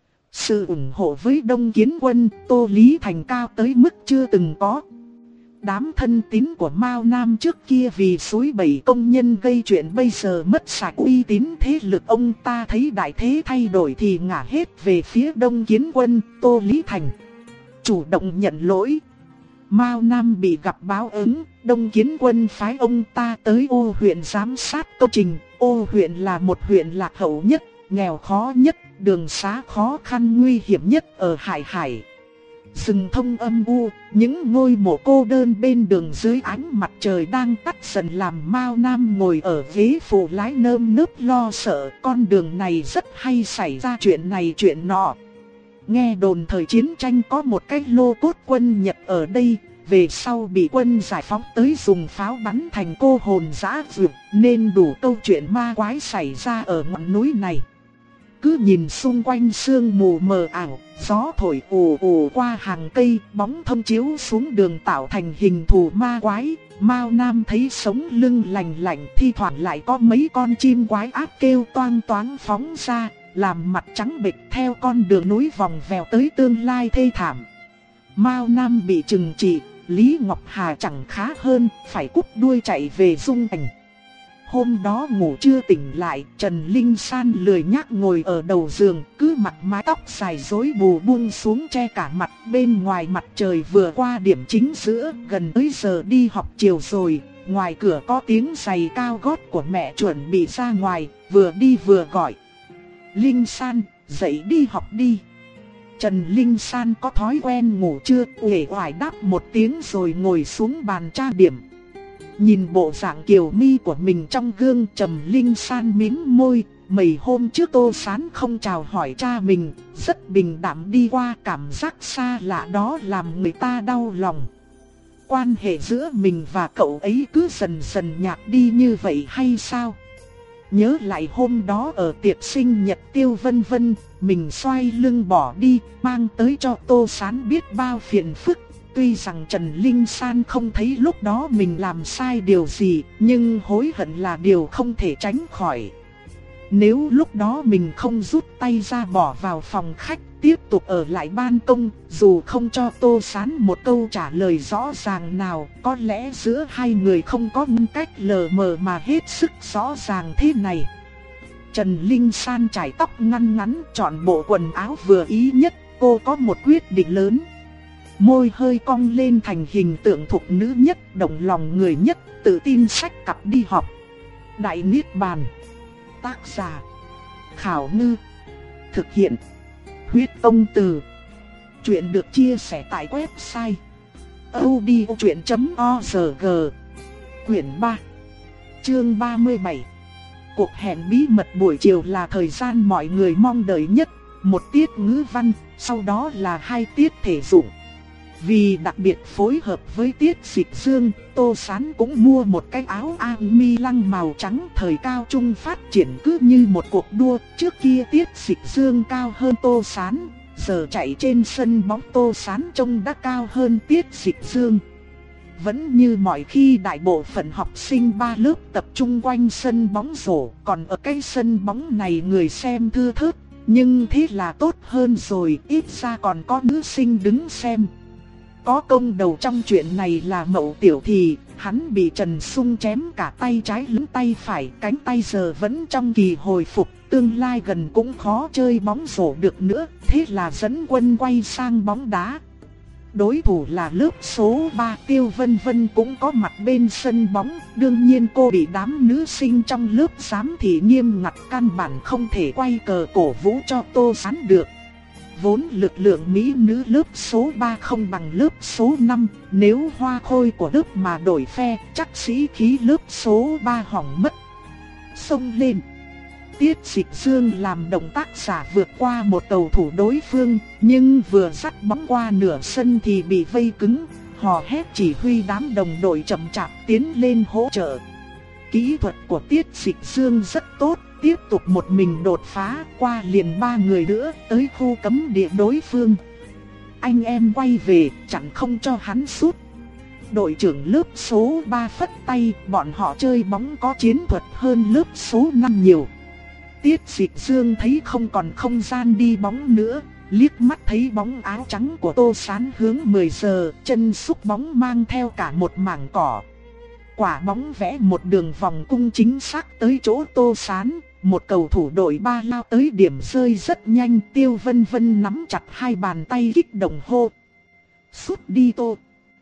Sự ủng hộ với Đông Kiến Quân, Tô Lý Thành cao tới mức chưa từng có. Đám thân tín của Mao Nam trước kia vì xúi bẩy công nhân gây chuyện bây giờ mất sạch uy tín thế lực, ông ta thấy đại thế thay đổi thì ngả hết về phía Đông Kiến Quân, Tô Lý Thành. Chủ động nhận lỗi. Mao Nam bị gặp báo ứng, Đông Kiến Quân phái ông ta tới Ô huyện giám sát công trình. Ô huyện là một huyện lạc hậu nhất, nghèo khó nhất, đường xá khó khăn nguy hiểm nhất ở Hải Hải. Rừng thông âm u, những ngôi mộ cô đơn bên đường dưới ánh mặt trời đang tắt dần làm Mao Nam ngồi ở ghế phụ lái nơm nớp lo sợ. Con đường này rất hay xảy ra chuyện này chuyện nọ. Nghe đồn thời chiến tranh có một cái lô cốt quân Nhật ở đây, về sau bị quân giải phóng tới dùng pháo bắn thành cô hồn dã dược, nên đủ câu chuyện ma quái xảy ra ở ngọn núi này. Cứ nhìn xung quanh sương mù mờ ảo, gió thổi ù ù qua hàng cây, bóng thông chiếu xuống đường tạo thành hình thù ma quái. Mao Nam thấy sống lưng lành lạnh, thi thoảng lại có mấy con chim quái ác kêu toang toáng phóng ra, làm mặt trắng bệch theo con đường núi vòng vèo tới tương lai thê thảm. Mao Nam bị trừng trị, Lý Ngọc Hà chẳng khá hơn, phải cúp đuôi chạy về Dung Thành. Hôm đó ngủ chưa tỉnh lại, Trần Linh San lười nhác ngồi ở đầu giường, cứ mặc mái tóc dài rối bù buông xuống che cả mặt. Bên ngoài mặt trời vừa qua điểm chính giữa, gần tới giờ đi học chiều rồi. Ngoài cửa có tiếng giày cao gót của mẹ chuẩn bị ra ngoài, vừa đi vừa gọi: Linh San, dậy đi học đi. Trần Linh San có thói quen ngủ trưa, uể oải đáp một tiếng rồi ngồi xuống bàn tra điểm. Nhìn bộ dạng kiều mi của mình trong gương, Trầm Linh San mím môi. Mấy hôm trước Tô Sán không chào hỏi cha mình, rất bình đạm đi qua, cảm giác xa lạ đó làm người ta đau lòng. Quan hệ giữa mình và cậu ấy cứ dần dần nhạt đi như vậy hay sao? Nhớ lại hôm đó ở tiệc sinh nhật Tiêu Vân Vân, mình xoay lưng bỏ đi, mang tới cho Tô Sán biết bao phiền phức. Tuy rằng Trần Linh San không thấy lúc đó mình làm sai điều gì, nhưng hối hận là điều không thể tránh khỏi. Nếu lúc đó mình không rút tay ra bỏ vào phòng khách, tiếp tục ở lại ban công, dù không cho Tô Sán một câu trả lời rõ ràng nào, có lẽ giữa hai người không có ngăn cách lờ mờ mà hết sức rõ ràng thế này. Trần Linh San chải tóc ngăn ngắn, chọn bộ quần áo vừa ý nhất, cô có một quyết định lớn. Môi hơi cong lên thành hình tượng thục nữ nhất, động lòng người nhất, tự tin xách cặp đi học. Đại Niết Bàn. Tác giả: Khảo Ngư. Thực hiện: Huyết Công Từ. Chuyện được chia sẻ tại website audiochuyện chấm org. Quyển ba, chương ba mươi bảy. Cuộc hẹn bí mật buổi chiều là thời gian mọi người mong đợi nhất. Một tiết ngữ văn, sau đó là hai tiết thể dục. Vì đặc biệt phối hợp với tiết dịch dương, Tô Sán cũng mua một cái áo army lăng màu trắng. Thời cao trung phát triển cứ như một cuộc đua, trước kia tiết dịch dương cao hơn Tô Sán, giờ chạy trên sân bóng Tô Sán trông đã cao hơn tiết dịch dương. Vẫn như mọi khi, đại bộ phận học sinh ba lớp tập trung quanh sân bóng rổ, còn ở cái sân bóng này người xem thưa thớt, nhưng thế là tốt hơn rồi, ít ra còn có nữ sinh đứng xem. Có công đầu trong chuyện này là Mậu Tiểu Thì, hắn bị Trần Sung chém cả tay trái lẫn tay phải, cánh tay giờ vẫn trong kỳ hồi phục, tương lai gần cũng khó chơi bóng rổ được nữa, thế là dẫn quân quay sang bóng đá. Đối thủ là lớp số ba, Tiêu Vân Vân cũng có mặt bên sân bóng, đương nhiên cô bị đám nữ sinh trong lớp giám thị nghiêm ngặt, căn bản không thể quay cờ cổ vũ cho Tô Sán được. Vốn lực lượng mỹ nữ lớp số ba không bằng lớp số năm, nếu Hoa Khôi của lớp mà đổi phe, chắc sĩ khí lớp số ba hỏng mất. Xông lên. Tiết Dịch Dương làm động tác giả vượt qua một cầu thủ đối phương, nhưng vừa dắt bóng qua nửa sân thì bị vây cứng, hò hét chỉ huy đám đồng đội chậm chạp tiến lên hỗ trợ. Kỹ thuật của Tiết Dịch Dương rất tốt, tiếp tục một mình đột phá, qua liền ba người nữa, tới khu cấm địa đối phương. Anh em quay về, chẳng không cho hắn sút. Đội trưởng lớp số ba phất tay, bọn họ chơi bóng có chiến thuật hơn lớp số năm nhiều. Tiết Dịch Dương thấy không còn không gian đi bóng nữa, liếc mắt thấy bóng áo trắng của Tô Sán hướng mười giờ, chân xúc bóng mang theo cả một mảng cỏ. Quả bóng vẽ một đường vòng cung chính xác tới chỗ Tô Sán, một cầu thủ đội ba lao tới điểm rơi rất nhanh. Tiêu Vân Vân nắm chặt hai bàn tay kích động hô: "Sút đi Tô!"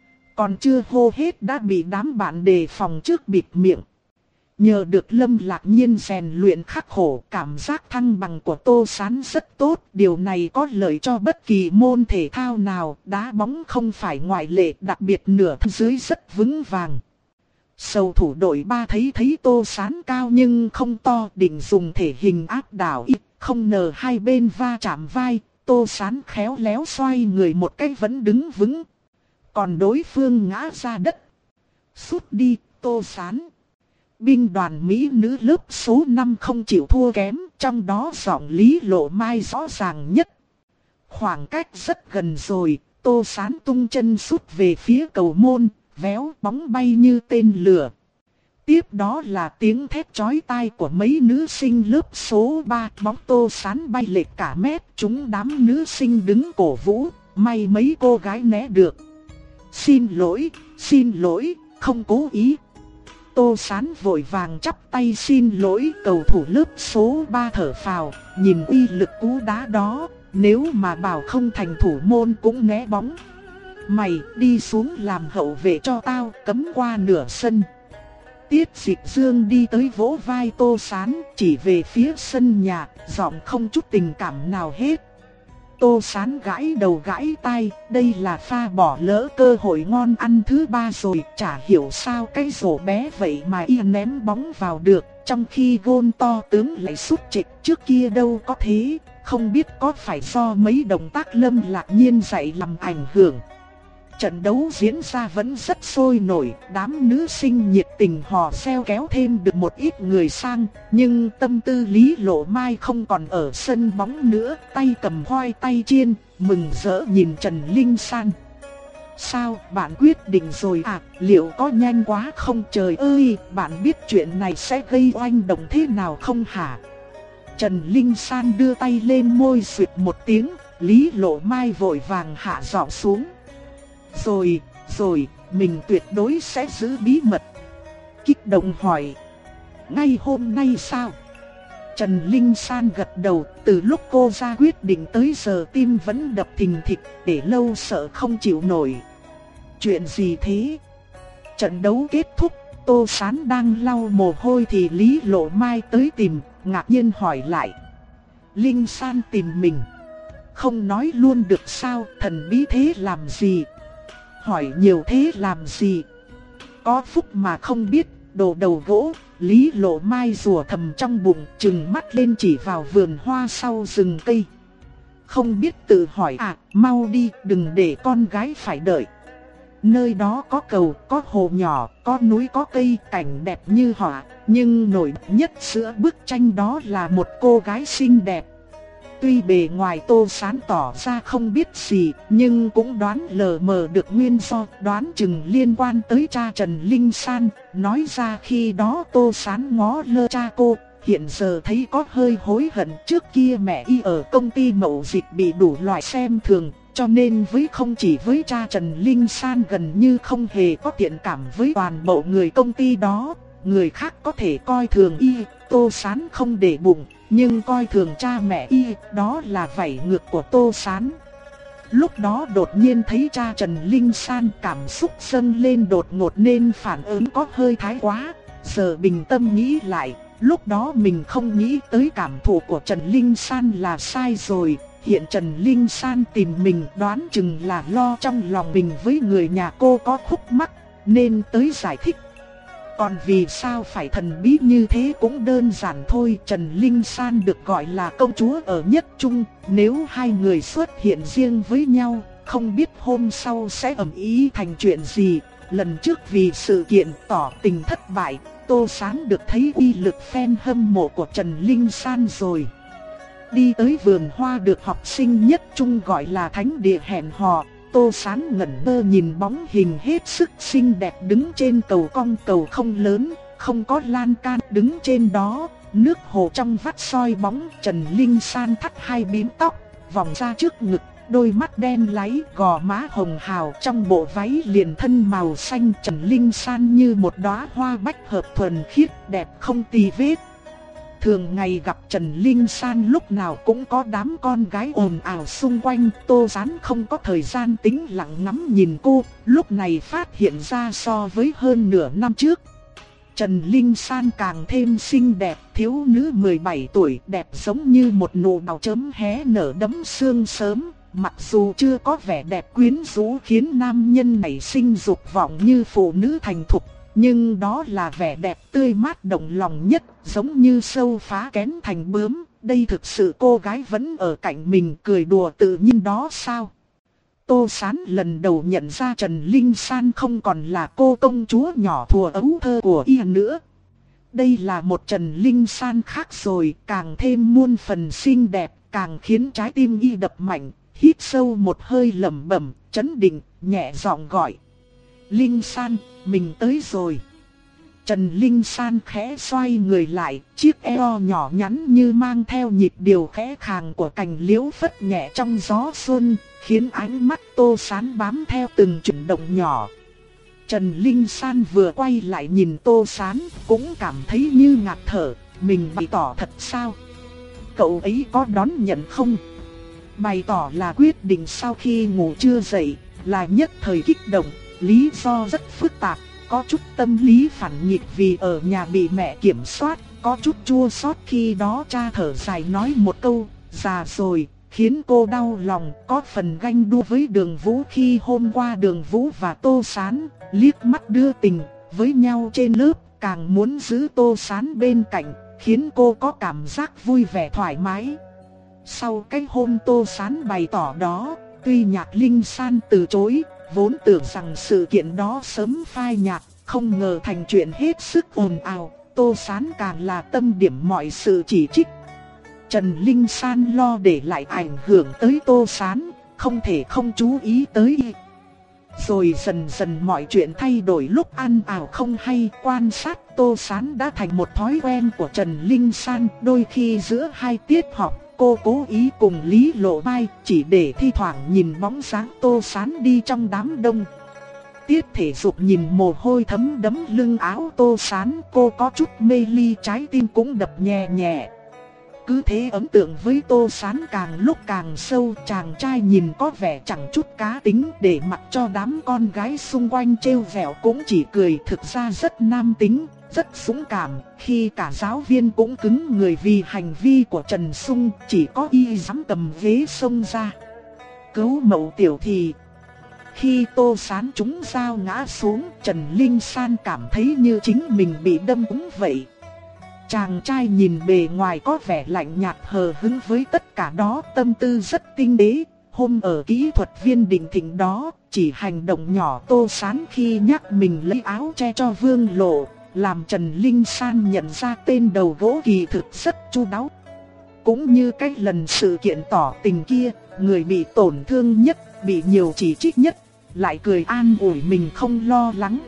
Còn chưa hô hết đã bị đám bạn đề phòng trước bịt miệng. Nhờ được Lâm Lạc Nhiên rèn luyện khắc khổ, cảm giác thăng bằng của Tô Sán rất tốt. Điều này có lợi cho bất kỳ môn thể thao nào, đá bóng không phải ngoại lệ, đặc biệt nửa thân dưới rất vững vàng. Cầu thủ đội ba thấy thấy Tô Sán cao nhưng không to, định dùng thể hình áp đảo ít, không ngờ hai bên va chạm vai, Tô Sán khéo léo xoay người một cái vẫn đứng vững. Còn đối phương ngã ra đất. Sút đi, Tô Sán. Binh đoàn Mỹ nữ lớp số năm không chịu thua kém, trong đó giọng Lý Lộ Mai rõ ràng nhất. Khoảng cách rất gần rồi, Tô Sán tung chân sút về phía cầu môn, véo bóng bay như tên lửa. Tiếp đó là tiếng thét chói tai của mấy nữ sinh lớp số ba, bóng Tô Sán bay lệch cả mét, chúng đám nữ sinh đứng cổ vũ, may mấy cô gái né được. Xin lỗi, xin lỗi, không cố ý. Tô Sán vội vàng chắp tay xin lỗi, cầu thủ lớp số ba thở phào, nhìn uy lực cú đá đó, nếu mà bảo không thành thủ môn cũng né bóng. Mày đi xuống làm hậu vệ cho tao, cấm qua nửa sân. Tiết Dịch Dương đi tới vỗ vai Tô Sán, chỉ về phía sân nhà, giọng không chút tình cảm nào hết. Tô Sán gãi đầu gãi tai, đây là pha bỏ lỡ cơ hội ngon ăn thứ ba rồi, chả hiểu sao cái rổ bé vậy mà y ném bóng vào được, trong khi gôn to tướng lại sút trịch, trước kia đâu có thế, không biết có phải do mấy động tác Lâm Lạc Nhiên dạy làm ảnh hưởng. Trận đấu diễn ra vẫn rất sôi nổi, đám nữ sinh nhiệt tình hò reo kéo thêm được một ít người sang, nhưng tâm tư Lý Lộ Mai không còn ở sân bóng nữa, tay cầm khoai tây chiên, mừng rỡ nhìn Trần Linh San. Sao, bạn quyết định rồi à, liệu có nhanh quá không? Trời ơi, bạn biết chuyện này sẽ gây oanh động thế nào không hả? Trần Linh San đưa tay lên môi xuyệt một tiếng, Lý Lộ Mai vội vàng hạ giọng xuống. Rồi, rồi, mình tuyệt đối sẽ giữ bí mật. Kích động hỏi, ngay hôm nay sao? Trần Linh San gật đầu, từ lúc cô ra quyết định tới giờ tim vẫn đập thình thịch, để lâu sợ không chịu nổi. Chuyện gì thế? Trận đấu kết thúc, Tô Sán đang lau mồ hôi thì Lý Lộ Mai tới tìm, ngạc nhiên hỏi lại. Linh San tìm mình, không nói luôn được sao, thần bí thế làm gì? Hỏi nhiều thế làm gì? Có phúc mà không biết, đồ đầu gỗ. Lý Lộ Mai rủa thầm trong bụng, trừng mắt lên chỉ vào vườn hoa sau rừng cây. Không biết tự hỏi à, mau đi, đừng để con gái phải đợi. Nơi đó có cầu, có hồ nhỏ, có núi, có cây, cảnh đẹp như họa. Nhưng nổi nhất giữa bức tranh đó là một cô gái xinh đẹp. Tuy bề ngoài Tô Sán tỏ ra không biết gì, nhưng cũng đoán lờ mờ được nguyên do, đoán chừng liên quan tới cha Trần Linh San. Nói ra khi đó Tô Sán ngó lơ cha cô, hiện giờ thấy có hơi hối hận. Trước kia mẹ y ở công ty mậu dịch bị đủ loại xem thường, cho nên với không chỉ với cha Trần Linh San gần như không hề có thiện cảm với toàn bộ người công ty đó. Người khác có thể coi thường y, Tô Sán không để bụng, nhưng coi thường cha mẹ y, đó là vảy ngược của Tô Sán. Lúc đó đột nhiên thấy cha Trần Linh San, cảm xúc dâng lên đột ngột nên phản ứng có hơi thái quá. Giờ bình tâm nghĩ lại, lúc đó mình không nghĩ tới cảm thụ của Trần Linh San là sai rồi. Hiện Trần Linh San tìm mình đoán chừng là lo trong lòng mình với người nhà cô có khúc mắc, nên tới giải thích. Còn vì sao phải thần bí như thế cũng đơn giản thôi. Trần Linh San được gọi là công chúa ở nhất trung, nếu hai người xuất hiện riêng với nhau, không biết hôm sau sẽ ầm ĩ thành chuyện gì. Lần trước vì sự kiện tỏ tình thất bại, Tô Sán được thấy uy lực fan hâm mộ của Trần Linh San rồi. Đi tới vườn hoa được học sinh nhất trung gọi là thánh địa hẹn hò. Tô Sán ngẩn ngơ nhìn bóng hình hết sức xinh đẹp đứng trên cầu cong, cầu không lớn, không có lan can, đứng trên đó, nước hồ trong vắt soi bóng. Trần Linh San thắt hai bím tóc, vòng ra trước ngực, đôi mắt đen láy, gò má hồng hào, trong bộ váy liền thân màu xanh. Trần Linh San như một đóa hoa bách hợp thuần khiết, đẹp không tì vết. Thường ngày gặp Trần Linh San lúc nào cũng có đám con gái ồn ào xung quanh, Tô Sán không có thời gian tĩnh lặng ngắm nhìn cô, lúc này phát hiện ra so với hơn nửa năm trước. Trần Linh San càng thêm xinh đẹp, thiếu nữ mười bảy tuổi, đẹp giống như một nụ đào chớm hé nở đẫm sương sớm. Mặc dù chưa có vẻ đẹp quyến rũ khiến nam nhân nảy sinh dục vọng như phụ nữ thành thục, nhưng đó là vẻ đẹp tươi mát động lòng nhất, giống như sâu phá kén thành bướm. Đây thực sự cô gái vẫn ở cạnh mình, cười đùa tự nhiên đó sao? Tô Sán lần đầu nhận ra Trần Linh San không còn là cô công chúa nhỏ thuở ấu thơ của y nữa. Đây là một Trần Linh San khác rồi, càng thêm muôn phần xinh đẹp, càng khiến trái tim y đập mạnh. Hít sâu một hơi lẩm bẩm, trấn định, nhẹ giọng gọi. Linh San, mình tới rồi. Trần Linh San khẽ xoay người lại, chiếc eo nhỏ nhắn như mang theo nhịp điệu khẽ khàng của cành liễu phất nhẹ trong gió xuân, khiến ánh mắt Tô Sán bám theo từng chuyển động nhỏ. Trần Linh San vừa quay lại nhìn Tô Sán, cũng cảm thấy như ngạt thở, mình bày tỏ thật sao? Cậu ấy có đón nhận không? Bày tỏ là quyết định sau khi ngủ trưa dậy, là nhất thời kích động, lý do rất phức tạp, có chút tâm lý phản nghịch vì ở nhà bị mẹ kiểm soát, có chút chua xót khi đó cha thở dài nói một câu, già rồi, khiến cô đau lòng, có phần ganh đua với Đường Vũ khi hôm qua Đường Vũ và Tô Sán liếc mắt đưa tình với nhau trên lớp, càng muốn giữ Tô Sán bên cạnh, khiến cô có cảm giác vui vẻ thoải mái. Sau cái hôm Tô Sán bày tỏ đó, tuy Nhạc Linh San từ chối, vốn tưởng rằng sự kiện đó sớm phai nhạt, không ngờ thành chuyện hết sức ồn ào, Tô Sán càng là tâm điểm mọi sự chỉ trích. Trần Linh San lo để lại ảnh hưởng tới Tô Sán, không thể không chú ý tới. Rồi dần dần mọi chuyện thay đổi lúc ăn ảo không hay, quan sát Tô Sán đã thành một thói quen của Trần Linh San. Đôi khi giữa hai tiết học, cô cố ý cùng Lý Lộ Mai chỉ để thi thoảng nhìn bóng dáng Tô Sán đi trong đám đông. Tiết thể dục nhìn mồ hôi thấm đẫm lưng áo Tô Sán, cô có chút mê ly, trái tim cũng đập nhẹ nhẹ. Cứ thế ấn tượng với Tô Sán càng lúc càng sâu, chàng trai nhìn có vẻ chẳng chút cá tính, để mặc cho đám con gái xung quanh trêu vẹo cũng chỉ cười, thực ra rất nam tính, rất dũng cảm. Khi cả giáo viên cũng cứng người vì hành vi của Trần Sung, chỉ có y dám cầm ghế xông ra cứu Mậu Tiểu Thì. Khi Tô Sán trúng dao ngã xuống, Trần Linh San cảm thấy như chính mình bị đâm trúng vậy. Chàng trai nhìn bề ngoài có vẻ lạnh nhạt hờ hững với tất cả đó, tâm tư rất tinh tế. Hôm ở kỹ thuật viên Định Thịnh đó, chỉ hành động nhỏ Tô Sán khi nhắc mình lấy áo che cho Vương Lộ, làm Trần Linh San nhận ra tên đầu gỗ kỳ thực rất chu đáo. Cũng như cái lần sự kiện tỏ tình kia, người bị tổn thương nhất, bị nhiều chỉ trích nhất, lại cười an ủi mình không lo lắng.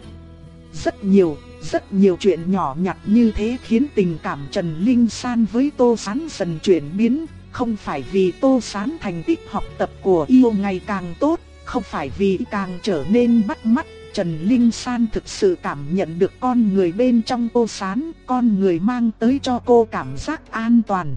Rất nhiều, rất nhiều chuyện nhỏ nhặt như thế khiến tình cảm Trần Linh San với Tô Sán dần chuyển biến. Không phải vì Tô Sán thành tích học tập của yêu ngày càng tốt, không phải vì càng trở nên bắt mắt. Trần Linh San thực sự cảm nhận được con người bên trong Tô Sán, con người mang tới cho cô cảm giác an toàn.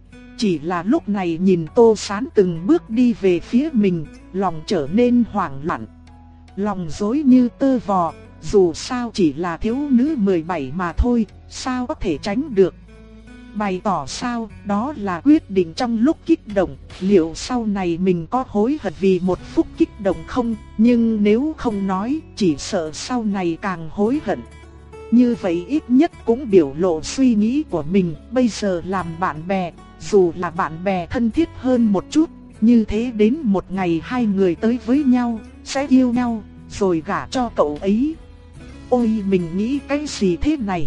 Chỉ là lúc này nhìn Tô Sán từng bước đi về phía mình, lòng trở nên hoảng loạn, lòng rối như tơ vò. Dù sao chỉ là thiếu nữ mười bảy mà thôi, sao có thể tránh được. Bày tỏ sao, đó là quyết định trong lúc kích động. Liệu sau này mình có hối hận vì một phút kích động không? Nhưng nếu không nói, chỉ sợ sau này càng hối hận. Như vậy ít nhất cũng biểu lộ suy nghĩ của mình. Bây giờ làm bạn bè, dù là bạn bè thân thiết hơn một chút, như thế đến một ngày hai người tới với nhau, sẽ yêu nhau, rồi gả cho cậu ấy. Ôi, mình nghĩ cái gì thế này?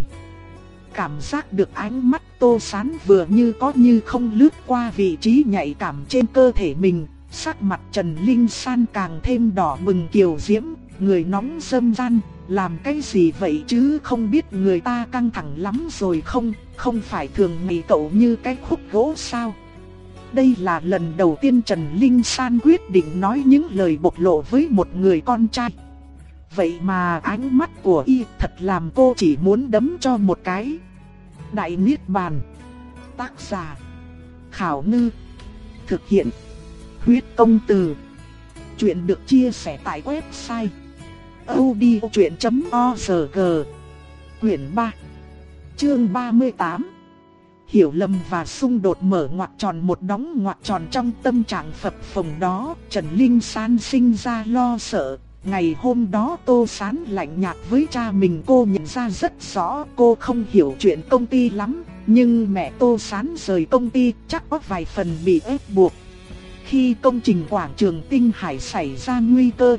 Cảm giác được ánh mắt Tô Sán vừa như có như không lướt qua vị trí nhạy cảm trên cơ thể mình. Sắc mặt Trần Linh San càng thêm đỏ bừng kiều diễm, người nóng râm ran. Làm cái gì vậy chứ, không biết người ta căng thẳng lắm rồi không? Không phải thường ngày cậu như cái khúc gỗ sao? Đây là lần đầu tiên Trần Linh San quyết định nói những lời bộc lộ với một người con trai. Vậy mà ánh mắt của y thật làm cô chỉ muốn đấm cho một cái. Đại Niết Bàn. Tác giả Khảo Ngư. Thực hiện Huyết Công Từ. Chuyện được chia sẻ tại website audiochuyện chấm org. Quyển ba, chương ba mươi tám. Hiểu lầm và xung đột mở ngoặc tròn một đóng ngoặc tròn. Trong tâm trạng phập phồng đó, Trần Linh San sinh ra lo sợ. Ngày hôm đó Tô Sán lạnh nhạt với cha mình, cô nhận ra rất rõ. Cô không hiểu chuyện công ty lắm, nhưng mẹ Tô Sán rời công ty chắc có vài phần bị ép buộc. Khi công trình quảng trường Tinh Hải xảy ra nguy cơ,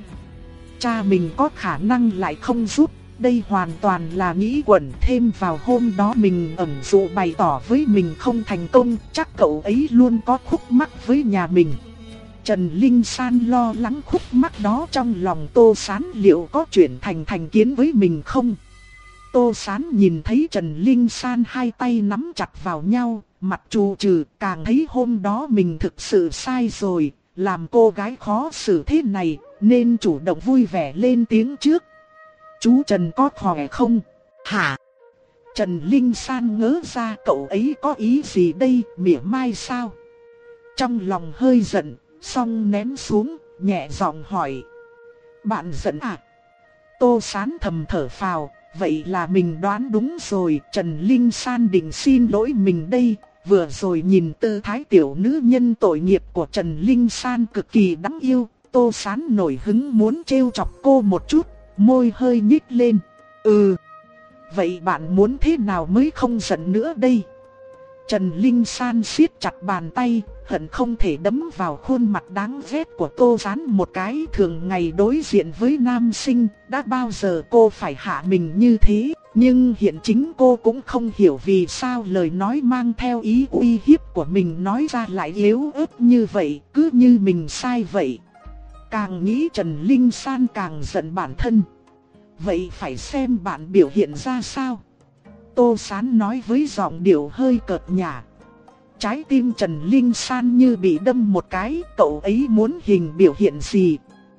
cha mình có khả năng lại không giúp. Đây hoàn toàn là nghĩ quẩn. Thêm vào hôm đó mình ẩn dụ bày tỏ với mình không thành công, chắc cậu ấy luôn có khúc mắc với nhà mình. Trần Linh San lo lắng khúc mắc đó trong lòng Tô Sán liệu có chuyển thành thành kiến với mình không? Tô Sán nhìn thấy Trần Linh San hai tay nắm chặt vào nhau, mặt trù trừ, càng thấy hôm đó mình thực sự sai rồi, làm cô gái khó xử thế này, nên chủ động vui vẻ lên tiếng trước. Chú Trần có khỏe không? Hả? Trần Linh San ngớ ra cậu ấy có ý gì đây, mỉa mai sao? Trong lòng hơi giận, xong ném xuống, nhẹ giọng hỏi. Bạn giận à? Tô Sán thầm thở phào, vậy là mình đoán đúng rồi, Trần Linh San định xin lỗi mình đây. Vừa rồi nhìn tư thái tiểu nữ nhân tội nghiệp của Trần Linh San cực kỳ đáng yêu, Tô Sán nổi hứng muốn trêu chọc cô một chút, môi hơi nhích lên. Ừ, vậy bạn muốn thế nào mới không giận nữa đây? Trần Linh San siết chặt bàn tay, hận không thể đấm vào khuôn mặt đáng ghét của Tô Sán một cái. Thường ngày đối diện với nam sinh, đã bao giờ cô phải hạ mình như thế? Nhưng hiện chính cô cũng không hiểu vì sao lời nói mang theo ý uy hiếp của mình nói ra lại yếu ớt như vậy, cứ như mình sai vậy. Càng nghĩ Trần Linh San càng giận bản thân. Vậy phải xem bạn biểu hiện ra sao? Tô Sán nói với giọng điệu hơi cợt nhả. Trái tim Trần Linh San như bị đâm một cái, cậu ấy muốn hình biểu hiện gì?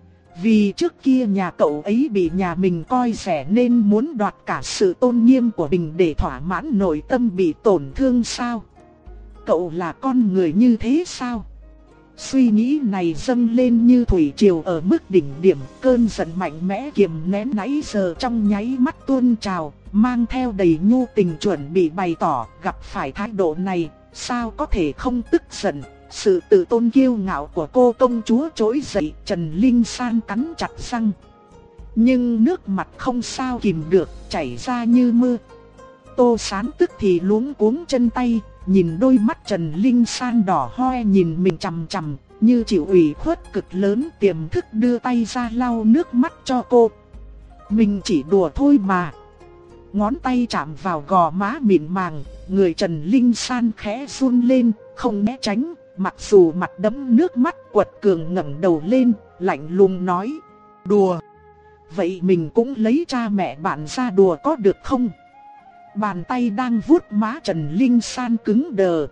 Vì trước kia nhà cậu ấy bị nhà mình coi rẻ nên muốn đoạt cả sự tôn nghiêm của mình để thỏa mãn nội tâm bị tổn thương sao? Cậu là con người như thế sao? Suy nghĩ này dâng lên như thủy triều ở mức đỉnh điểm, cơn giận mạnh mẽ kiềm nén nãy giờ trong nháy mắt tuôn trào, mang theo đầy nhu tình chuẩn bị bày tỏ. Gặp phải thái độ này, sao có thể không tức giận? Sự tự tôn kiêu ngạo của cô công chúa trỗi dậy, Trần Linh San cắn chặt răng. Nhưng nước mặt không sao kìm được, chảy ra như mưa. Tô Sán tức thì luống cuống chân tay, nhìn đôi mắt Trần Linh San đỏ hoe nhìn mình chằm chằm, như chịu ủy khuất cực lớn, tiềm thức đưa tay ra lau nước mắt cho cô. Mình chỉ đùa thôi mà. Ngón tay chạm vào gò má mịn màng, người Trần Linh San khẽ run lên, không né tránh. Mặc dù mặt đẫm nước mắt, quật cường ngẩng đầu lên, lạnh lùng nói. Đùa? Vậy mình cũng lấy cha mẹ bạn ra đùa có được không? Bàn tay đang vuốt má Trần Linh San cứng đờ.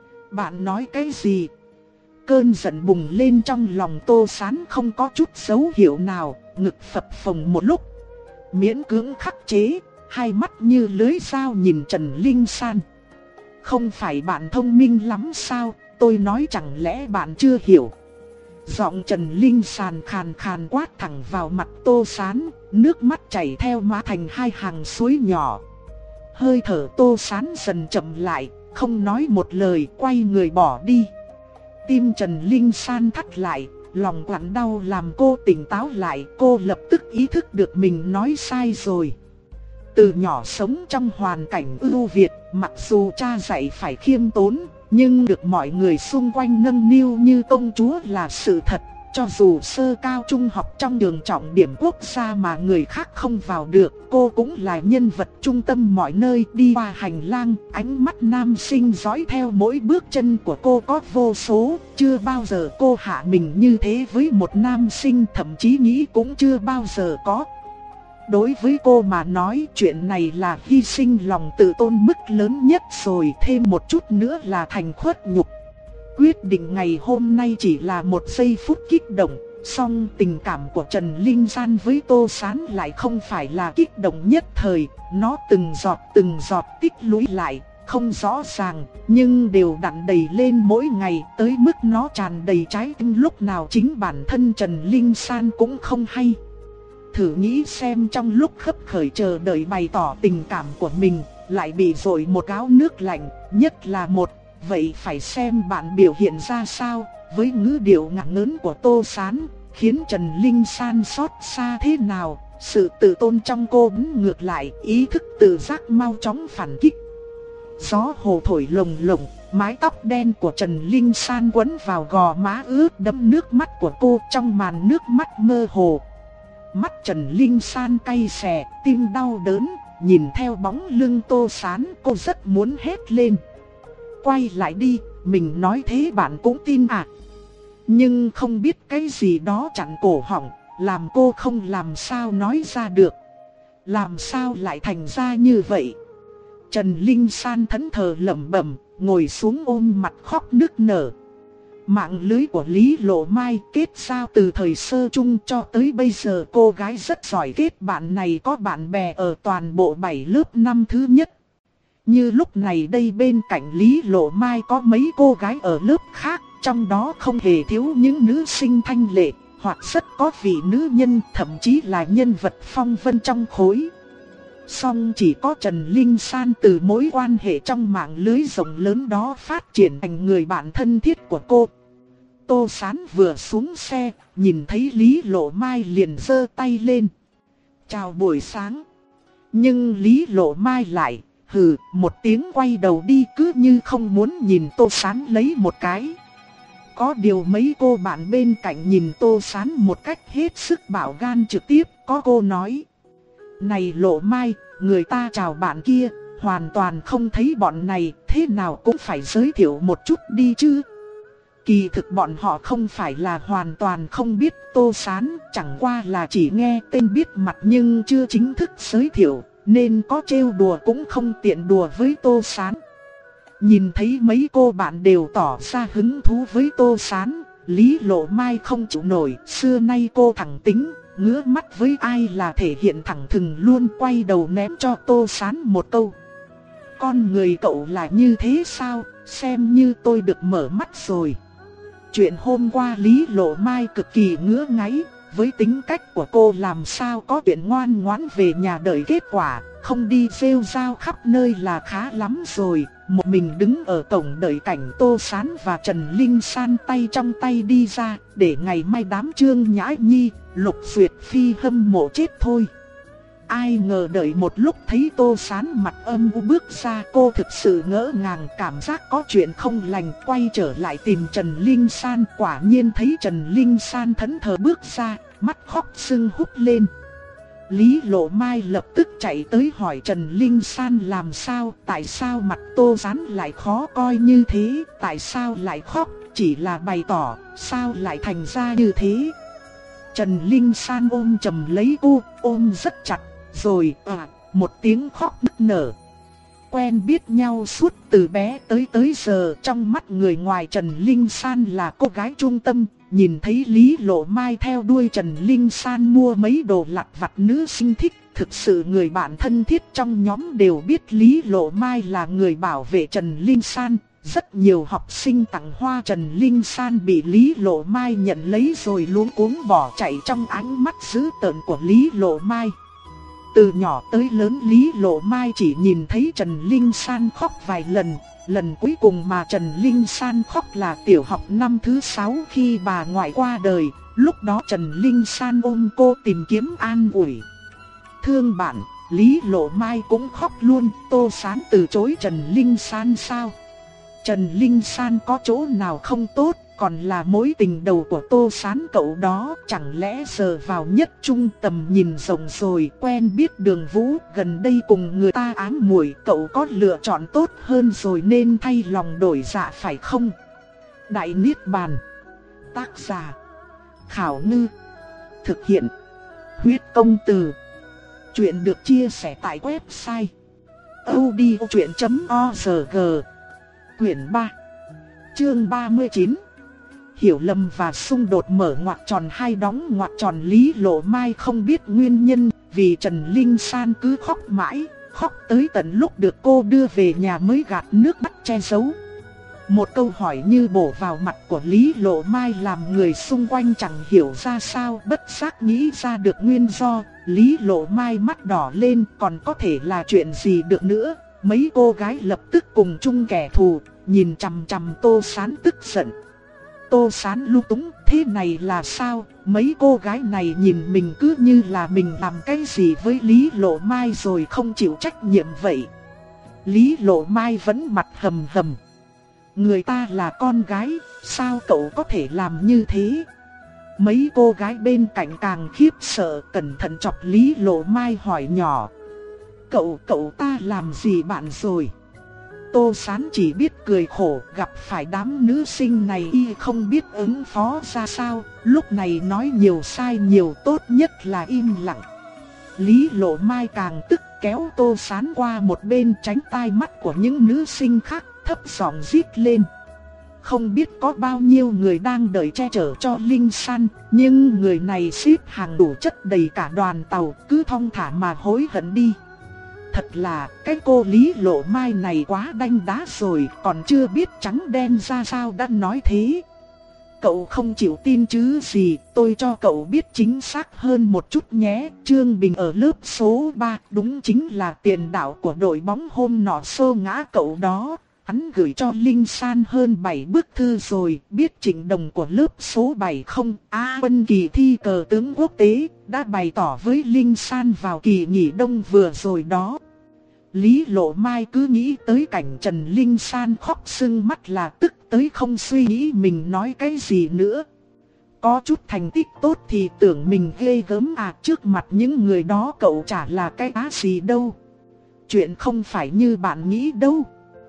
Bạn nói cái gì? Cơn giận bùng lên trong lòng Tô Sán không có chút dấu hiệu nào, ngực phập phồng một lúc. Miễn cưỡng khắc chế, hai mắt như lưới dao nhìn Trần Linh San. Không phải bạn thông minh lắm sao? Tôi nói chẳng lẽ bạn chưa hiểu? Giọng Trần Linh San khàn khàn quát thẳng vào mặt Tô Sán, nước mắt chảy theo má thành hai hàng suối nhỏ. Hơi thở Tô Sán dần chậm lại, không nói một lời, quay người bỏ đi. Tim Trần Linh San thắt lại, lòng quặn đau làm cô tỉnh táo lại. Cô lập tức ý thức được mình nói sai rồi. Từ nhỏ sống trong hoàn cảnh ưu việt, mặc dù cha dạy phải khiêm tốn, nhưng được mọi người xung quanh nâng niu như công chúa là sự thật. Cho dù sơ cao trung học trong trường trọng điểm quốc gia mà người khác không vào được, cô cũng là nhân vật trung tâm mọi nơi. Đi qua hành lang, ánh mắt nam sinh dõi theo mỗi bước chân của cô có vô số. Chưa bao giờ cô hạ mình như thế với một nam sinh, thậm chí nghĩ cũng chưa bao giờ có. Đối với cô mà nói, chuyện này là hy sinh lòng tự tôn mức lớn nhất rồi, thêm một chút nữa là thành khuất nhục. Quyết định ngày hôm nay chỉ là một giây phút kích động, song tình cảm của Trần Linh San với Tô Sán lại không phải là kích động nhất thời. Nó từng giọt từng giọt tích lũy lại, không rõ ràng, nhưng đều đặn đầy lên mỗi ngày, tới mức nó tràn đầy trái tim lúc nào chính bản thân Trần Linh San cũng không hay. Thử nghĩ xem, trong lúc khấp khởi chờ đợi bày tỏ tình cảm của mình, lại bị dội một gáo nước lạnh, nhất là một. Vậy phải xem bạn biểu hiện ra sao? Với ngữ điệu ngạc ngớn của Tô Sán, khiến Trần Linh San xót xa thế nào? Sự tự tôn trong cô bắn ngược lại, ý thức tự giác mau chóng phản kích. Gió hồ thổi lồng lộng, mái tóc đen của Trần Linh San quấn vào gò má ướt đẫm nước mắt của cô trong màn nước mắt mơ hồ. Mắt Trần Linh San cay xè, tim đau đớn, nhìn theo bóng lưng Tô Sán, cô rất muốn hét lên. Quay lại đi, mình nói thế bạn cũng tin à? Nhưng không biết cái gì đó chặn cổ họng, làm cô không làm sao nói ra được. Làm sao lại thành ra như vậy? Trần Linh San thẫn thờ lẩm bẩm, ngồi xuống ôm mặt khóc nức nở. Mạng lưới của Lý Lộ Mai kết giao từ thời sơ chung cho tới bây giờ, cô gái rất giỏi kết bạn, này có bạn bè ở toàn bộ bảy lớp năm thứ nhất. Như lúc này đây bên cạnh Lý Lộ Mai có mấy cô gái ở lớp khác, trong đó không hề thiếu những nữ sinh thanh lệ, hoặc rất có vị nữ nhân, thậm chí là nhân vật phong vân trong khối. Song chỉ có Trần Linh San từ mối quan hệ trong mạng lưới rộng lớn đó phát triển thành người bạn thân thiết của cô. Tô Sán vừa xuống xe, nhìn thấy Lý Lộ Mai liền giơ tay lên. Chào buổi sáng. Nhưng Lý Lộ Mai lại, hừ, một tiếng quay đầu đi, cứ như không muốn nhìn Tô Sán lấy một cái. Có điều mấy cô bạn bên cạnh nhìn Tô Sán một cách hết sức bạo gan, trực tiếp có cô nói: này Lộ Mai, người ta chào bạn kia, hoàn toàn không thấy bọn này, thế nào cũng phải giới thiệu một chút đi chứ. Kỳ thực bọn họ không phải là hoàn toàn không biết Tô Sán, chẳng qua là chỉ nghe tên biết mặt nhưng chưa chính thức giới thiệu, nên có trêu đùa cũng không tiện đùa với Tô Sán. Nhìn thấy mấy cô bạn đều tỏ ra hứng thú với Tô Sán, Lý Lộ Mai không chịu nổi, xưa nay cô thẳng tính, ngứa mắt với ai là thể hiện thẳng thừng luôn, quay đầu ném cho Tô Sán một câu: con người cậu là như thế sao, xem như tôi được mở mắt rồi. Chuyện hôm qua Lý Lộ Mai cực kỳ ngứa ngáy, với tính cách của cô làm sao có chuyện ngoan ngoãn về nhà đợi kết quả, không đi rêu rao khắp nơi là khá lắm rồi. Một mình đứng ở cổng đợi cảnh Tô Sán và Trần Linh San tay trong tay đi ra, để ngày mai đám Trương Nhã Nhi, Lục Duyệt Phi hâm mộ chết thôi. Ai ngờ đợi một lúc thấy Tô Sán mặt âm u bước ra, cô thực sự ngỡ ngàng, cảm giác có chuyện không lành, quay trở lại tìm Trần Linh San. Quả nhiên thấy Trần Linh San thẫn thờ bước ra, mắt khóc sưng húp lên. Lý Lộ Mai lập tức chạy tới hỏi Trần Linh San làm sao, tại sao mặt Tô Sán lại khó coi như thế, tại sao lại khóc, chỉ là bày tỏ, sao lại thành ra như thế. Trần Linh San ôm chầm lấy cô, ôm rất chặt, rồi à, một tiếng khóc nức nở. Quen biết nhau suốt từ bé tới tới giờ, trong mắt người ngoài Trần Linh San là cô gái trung tâm. Nhìn thấy Lý Lộ Mai theo đuôi Trần Linh San mua mấy đồ lặt vặt nữ sinh thích, thực sự người bạn thân thiết trong nhóm đều biết Lý Lộ Mai là người bảo vệ Trần Linh San. Rất nhiều học sinh tặng hoa Trần Linh San bị Lý Lộ Mai nhận lấy rồi luống cuống bỏ chạy trong ánh mắt dữ tợn của Lý Lộ Mai. Từ nhỏ tới lớn Lý Lộ Mai chỉ nhìn thấy Trần Linh San khóc vài lần. Lần cuối cùng mà Trần Linh San khóc là tiểu học năm thứ sáu khi bà ngoại qua đời. Lúc đó Trần Linh San ôm cô tìm kiếm an ủi. Thương bạn, Lý Lộ Mai cũng khóc luôn. Tô Sán từ chối Trần Linh San sao? Trần Linh San có chỗ nào không tốt, còn là mối tình đầu của Tô Sán cậu đó. Chẳng lẽ giờ vào nhất trung tầm nhìn rộng rồi, quen biết Đường Vũ, gần đây cùng người ta ám muội, cậu có lựa chọn tốt hơn rồi nên thay lòng đổi dạ phải không? Đại Niết Bàn. Tác giả Khảo Ngư. Thực hiện Huyết Công Từ. Chuyện được chia sẻ tại website audiochuyện chấm org. Quyển ba, chương ba mươi chín. Hiểu lầm và xung đột mở ngoặc tròn hai đóng ngoặc tròn. Lý Lộ Mai không biết nguyên nhân, vì Trần Linh San cứ khóc mãi, khóc tới tận lúc được cô đưa về nhà mới gạt nước mắt che giấu. Một câu hỏi như bổ vào mặt của Lý Lộ Mai làm người xung quanh chẳng hiểu ra sao, bất giác nghĩ ra được nguyên do. Lý Lộ Mai mắt đỏ lên, còn có thể là chuyện gì được nữa. Mấy cô gái lập tức cùng chung kẻ thù, nhìn chằm chằm Tô Sán tức giận. Tô Sán lung túng, thế này là sao? Mấy cô gái này nhìn mình cứ như là mình làm cái gì với Lý Lộ Mai rồi không chịu trách nhiệm vậy. Lý Lộ Mai vẫn mặt hầm hầm. Người ta là con gái, sao cậu có thể làm như thế? Mấy cô gái bên cạnh càng khiếp sợ, cẩn thận chọc Lý Lộ Mai hỏi nhỏ. Cậu, cậu ta làm gì bạn rồi? Tô Sán chỉ biết cười khổ, gặp phải đám nữ sinh này y không biết ứng phó ra sao, lúc này nói nhiều sai nhiều, tốt nhất là im lặng. Lý Lộ Mai càng tức, kéo Tô Sán qua một bên tránh tai mắt của những nữ sinh khác, thấp giọng rít lên. Không biết có bao nhiêu người đang đợi che chở cho Linh San, nhưng người này xếp hàng đủ chất đầy cả đoàn tàu, cứ thong thả mà hối hận đi. Thật là cái cô Lý Lộ Mai này quá đanh đá rồi, còn chưa biết trắng đen ra sao đã nói thế. Cậu không chịu tin chứ gì, tôi cho cậu biết chính xác hơn một chút nhé. Trương Bình ở lớp số ba, đúng chính là tiền đạo của đội bóng hôm nọ xô ngã cậu đó. Hắn gửi cho Linh San hơn bảy bức thư rồi, biết Trịnh Đồng của lớp số bảy không? A Vân kỳ thi cờ tướng quốc tế, đã bày tỏ với Linh San vào kỳ nghỉ đông vừa rồi đó. Lý Lộ Mai cứ nghĩ tới cảnh Trần Linh San khóc sưng mắt là tức tới không suy nghĩ mình nói cái gì nữa. Có chút thành tích tốt thì tưởng mình ghê gớm à, trước mặt những người đó cậu chả là cái á gì đâu. Chuyện không phải như bạn nghĩ đâu.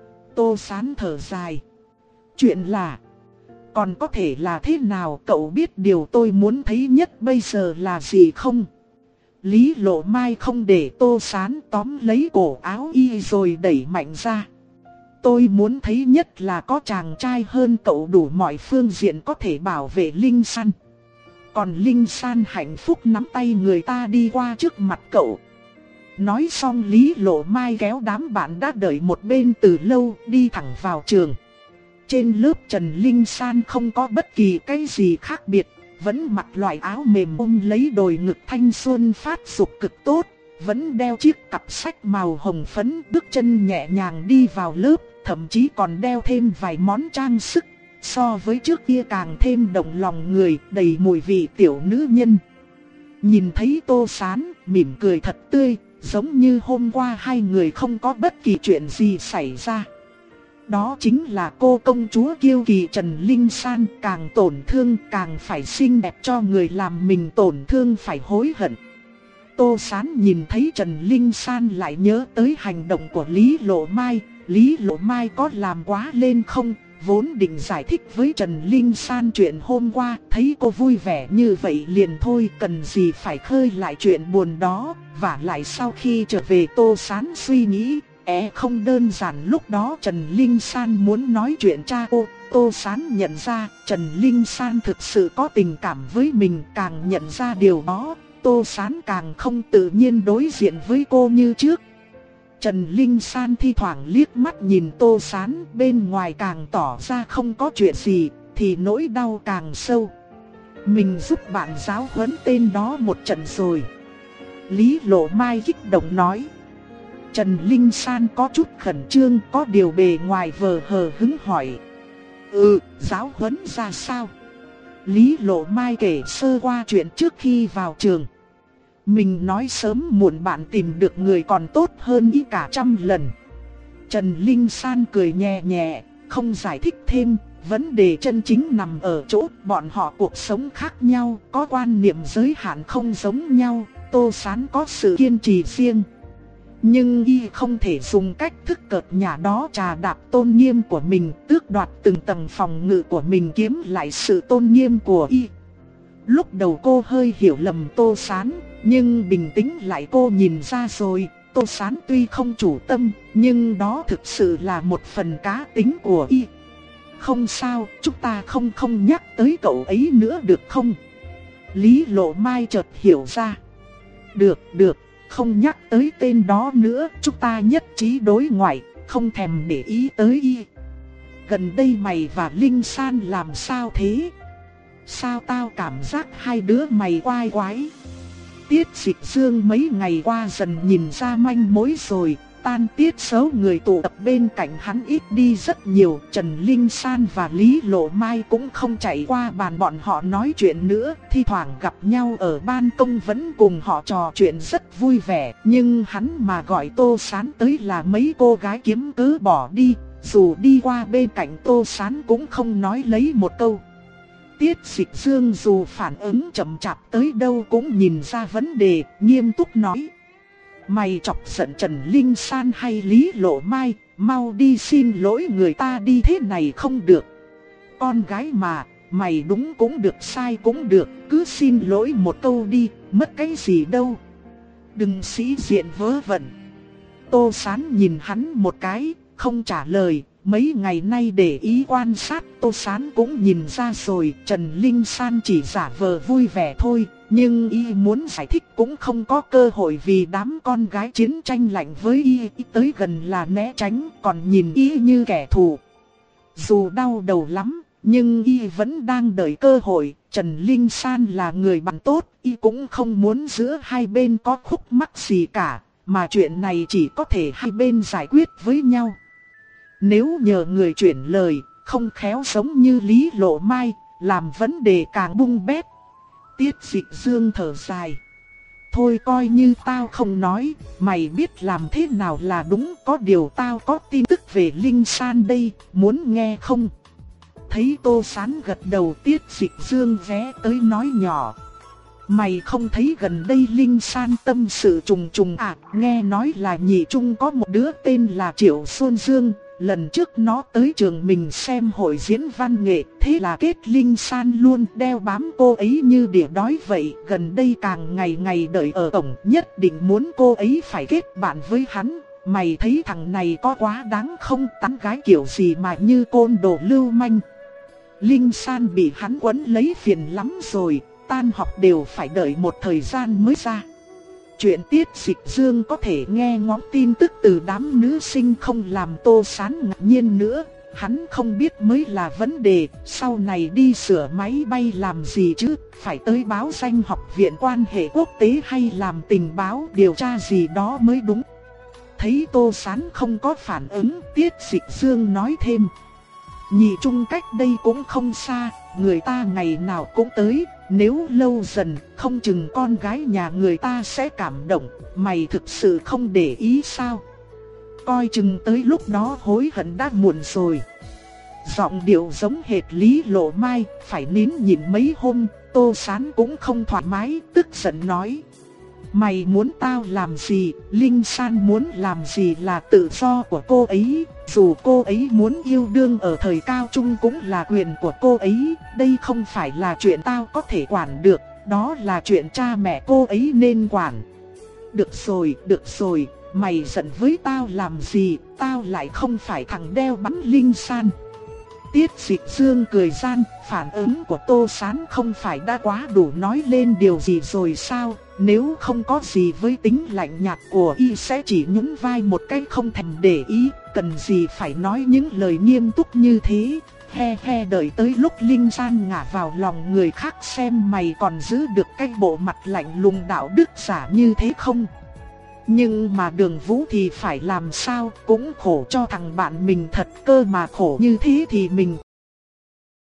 Tô Sán thở dài. Chuyện là, còn có thể là thế nào, cậu biết điều tôi muốn thấy nhất bây giờ là gì không? Lý Lộ Mai không để Tô Sán tóm lấy cổ áo y rồi đẩy mạnh ra. Tôi muốn thấy nhất là có chàng trai hơn cậu đủ mọi phương diện có thể bảo vệ Linh San. Còn Linh San hạnh phúc nắm tay người ta đi qua trước mặt cậu. Nói xong Lý Lộ Mai kéo đám bạn đã đợi một bên từ lâu đi thẳng vào trường. Trên lớp Trần Linh San không có bất kỳ cái gì khác biệt, vẫn mặc loại áo mềm ôm lấy đồi ngực thanh xuân phát dục cực tốt, vẫn đeo chiếc cặp sách màu hồng phấn, bước chân nhẹ nhàng đi vào lớp, thậm chí còn đeo thêm vài món trang sức, so với trước kia càng thêm động lòng người, đầy mùi vị tiểu nữ nhân. Nhìn thấy Tô Sán, mỉm cười thật tươi, giống như hôm qua hai người không có bất kỳ chuyện gì xảy ra. Đó chính là cô công chúa kiêu kỳ Trần Linh San, càng tổn thương càng phải xinh đẹp cho người làm mình tổn thương phải hối hận. Tô Sán nhìn thấy Trần Linh San lại nhớ tới hành động của Lý Lộ Mai. Lý Lộ Mai có làm quá lên không? Vốn định giải thích với Trần Linh San chuyện hôm qua, thấy cô vui vẻ như vậy liền thôi, cần gì phải khơi lại chuyện buồn đó. Và lại sau khi trở về Tô Sán suy nghĩ, é không đơn giản lúc đó Trần Linh San muốn nói chuyện cha cô. Tô Sán nhận ra Trần Linh San thực sự có tình cảm với mình, càng nhận ra điều đó, Tô Sán càng không tự nhiên đối diện với cô như trước. Trần Linh San thi thoảng liếc mắt nhìn Tô Sán, bên ngoài càng tỏ ra không có chuyện gì, thì nỗi đau càng sâu. Mình giúp bạn giáo huấn tên đó một trận rồi. Lý Lộ Mai kích động nói. Trần Linh San có chút khẩn trương, có điều bề ngoài vờ hờ hứng hỏi. Ừ, giáo huấn ra sao? Lý Lộ Mai kể sơ qua chuyện trước khi vào trường. Mình nói sớm muộn bạn tìm được người còn tốt hơn ý cả trăm lần. Trần Linh San cười nhẹ nhẹ, không giải thích thêm. Vấn đề chân chính nằm ở chỗ bọn họ cuộc sống khác nhau, có quan niệm giới hạn không giống nhau. Tô Sán có sự kiên trì riêng, nhưng y không thể dùng cách thức cợt nhả đó trà đạp tôn nghiêm của mình, tước đoạt từng tầng phòng ngự của mình kiếm lại sự tôn nghiêm của y. Lúc đầu cô hơi hiểu lầm Tô Sán, nhưng bình tĩnh lại cô nhìn ra rồi, Tô Sán tuy không chủ tâm, nhưng đó thực sự là một phần cá tính của y. Không sao, chúng ta không không nhắc tới cậu ấy nữa được không? Lý Lộ Mai chợt hiểu ra. Được, được, không nhắc tới tên đó nữa, chúng ta nhất trí đối ngoại, không thèm để ý tới y. Gần đây mày và Linh San làm sao thế? Sao tao cảm giác hai đứa mày quái quái? Tiết Dịch Dương mấy ngày qua dần nhìn ra manh mối rồi. Tan tiết xấu người tụ tập bên cạnh hắn ít đi rất nhiều. Trần Linh San và Lý Lộ Mai cũng không chạy qua bàn bọn họ nói chuyện nữa. Thi thoảng gặp nhau ở ban công vẫn cùng họ trò chuyện rất vui vẻ. Nhưng hắn mà gọi Tô Sán tới là mấy cô gái kiếm cớ bỏ đi. Dù đi qua bên cạnh Tô Sán cũng không nói lấy một câu. Tiết Dịch Dương dù phản ứng chậm chạp tới đâu cũng nhìn ra vấn đề, nghiêm túc nói. Mày chọc giận Trần Linh San hay Lý Lộ Mai, mau đi xin lỗi người ta đi, thế này không được. Con gái mà, mày đúng cũng được sai cũng được, cứ xin lỗi một câu đi, mất cái gì đâu. Đừng sĩ diện vớ vẩn. Tô Sán nhìn hắn một cái, không trả lời. Mấy ngày nay để ý quan sát, Tô Sán cũng nhìn ra rồi, Trần Linh San chỉ giả vờ vui vẻ thôi. Nhưng y muốn giải thích cũng không có cơ hội vì đám con gái chiến tranh lạnh với y, y tới gần là né tránh, còn nhìn y như kẻ thù. Dù đau đầu lắm, nhưng y vẫn đang đợi cơ hội. Trần Linh San là người bạn tốt, y cũng không muốn giữa hai bên có khúc mắc gì cả, mà chuyện này chỉ có thể hai bên giải quyết với nhau. Nếu nhờ người chuyển lời, không khéo giống như Lý Lộ Mai, làm vấn đề càng bung bét. Tiết Dịch Dương thở dài. Thôi coi như tao không nói, mày biết làm thế nào là đúng, có điều tao có tin tức về Linh San đây, muốn nghe không? Thấy Tô Sán gật đầu, Tiết Dịch Dương ghé tới nói nhỏ. Mày không thấy gần đây Linh San tâm sự trùng trùng à, nghe nói là nhị trung có một đứa tên là Triệu Xuân Dương. Lần trước nó tới trường mình xem hội diễn văn nghệ, thế là kết Linh San luôn đeo bám cô ấy như đỉa đói vậy. Gần đây càng ngày ngày đợi ở cổng, nhất định muốn cô ấy phải kết bạn với hắn. Mày thấy thằng này có quá đáng không, tán gái kiểu gì mà như côn đồ lưu manh. Linh San bị hắn quấn lấy phiền lắm rồi, tan học đều phải đợi một thời gian mới ra. Chuyện Tiết Dịch Dương có thể nghe ngóng tin tức từ đám nữ sinh không làm Tô Sán ngạc nhiên nữa. Hắn không biết mới là vấn đề, sau này đi sửa máy bay làm gì chứ, phải tới báo danh học viện quan hệ quốc tế hay làm tình báo điều tra gì đó mới đúng. Thấy Tô Sán không có phản ứng, Tiết Dịch Dương nói thêm. Nhị trung cách đây cũng không xa, người ta ngày nào cũng tới, nếu lâu dần không chừng con gái nhà người ta sẽ cảm động, mày thực sự không để ý sao? Coi chừng tới lúc đó hối hận đã muộn rồi. Giọng điệu giống hệt Lý Lộ Mai, phải nín nhịn mấy hôm. Tô Sán cũng không thoải mái, tức giận nói. Mày muốn tao làm gì, Linh San muốn làm gì là tự do của cô ấy. Dù cô ấy muốn yêu đương ở thời cao trung cũng là quyền của cô ấy. Đây không phải là chuyện tao có thể quản được, đó là chuyện cha mẹ cô ấy nên quản. Được rồi, được rồi, mày giận với tao làm gì, tao lại không phải thằng đeo bám Linh San. Tiết Dịch Dương cười gian, phản ứng của Tô Sán không phải đã quá đủ nói lên điều gì rồi sao? Nếu không có gì với tính lạnh nhạt của y sẽ chỉ nhún vai một cái không thèm để ý, cần gì phải nói những lời nghiêm túc như thế. He he, đợi tới lúc Linh San ngả vào lòng người khác xem mày còn giữ được cái bộ mặt lạnh lùng đạo đức giả như thế không? Nhưng mà Đường Vũ thì phải làm sao, cũng khổ cho thằng bạn mình thật, cơ mà khổ như thế thì mình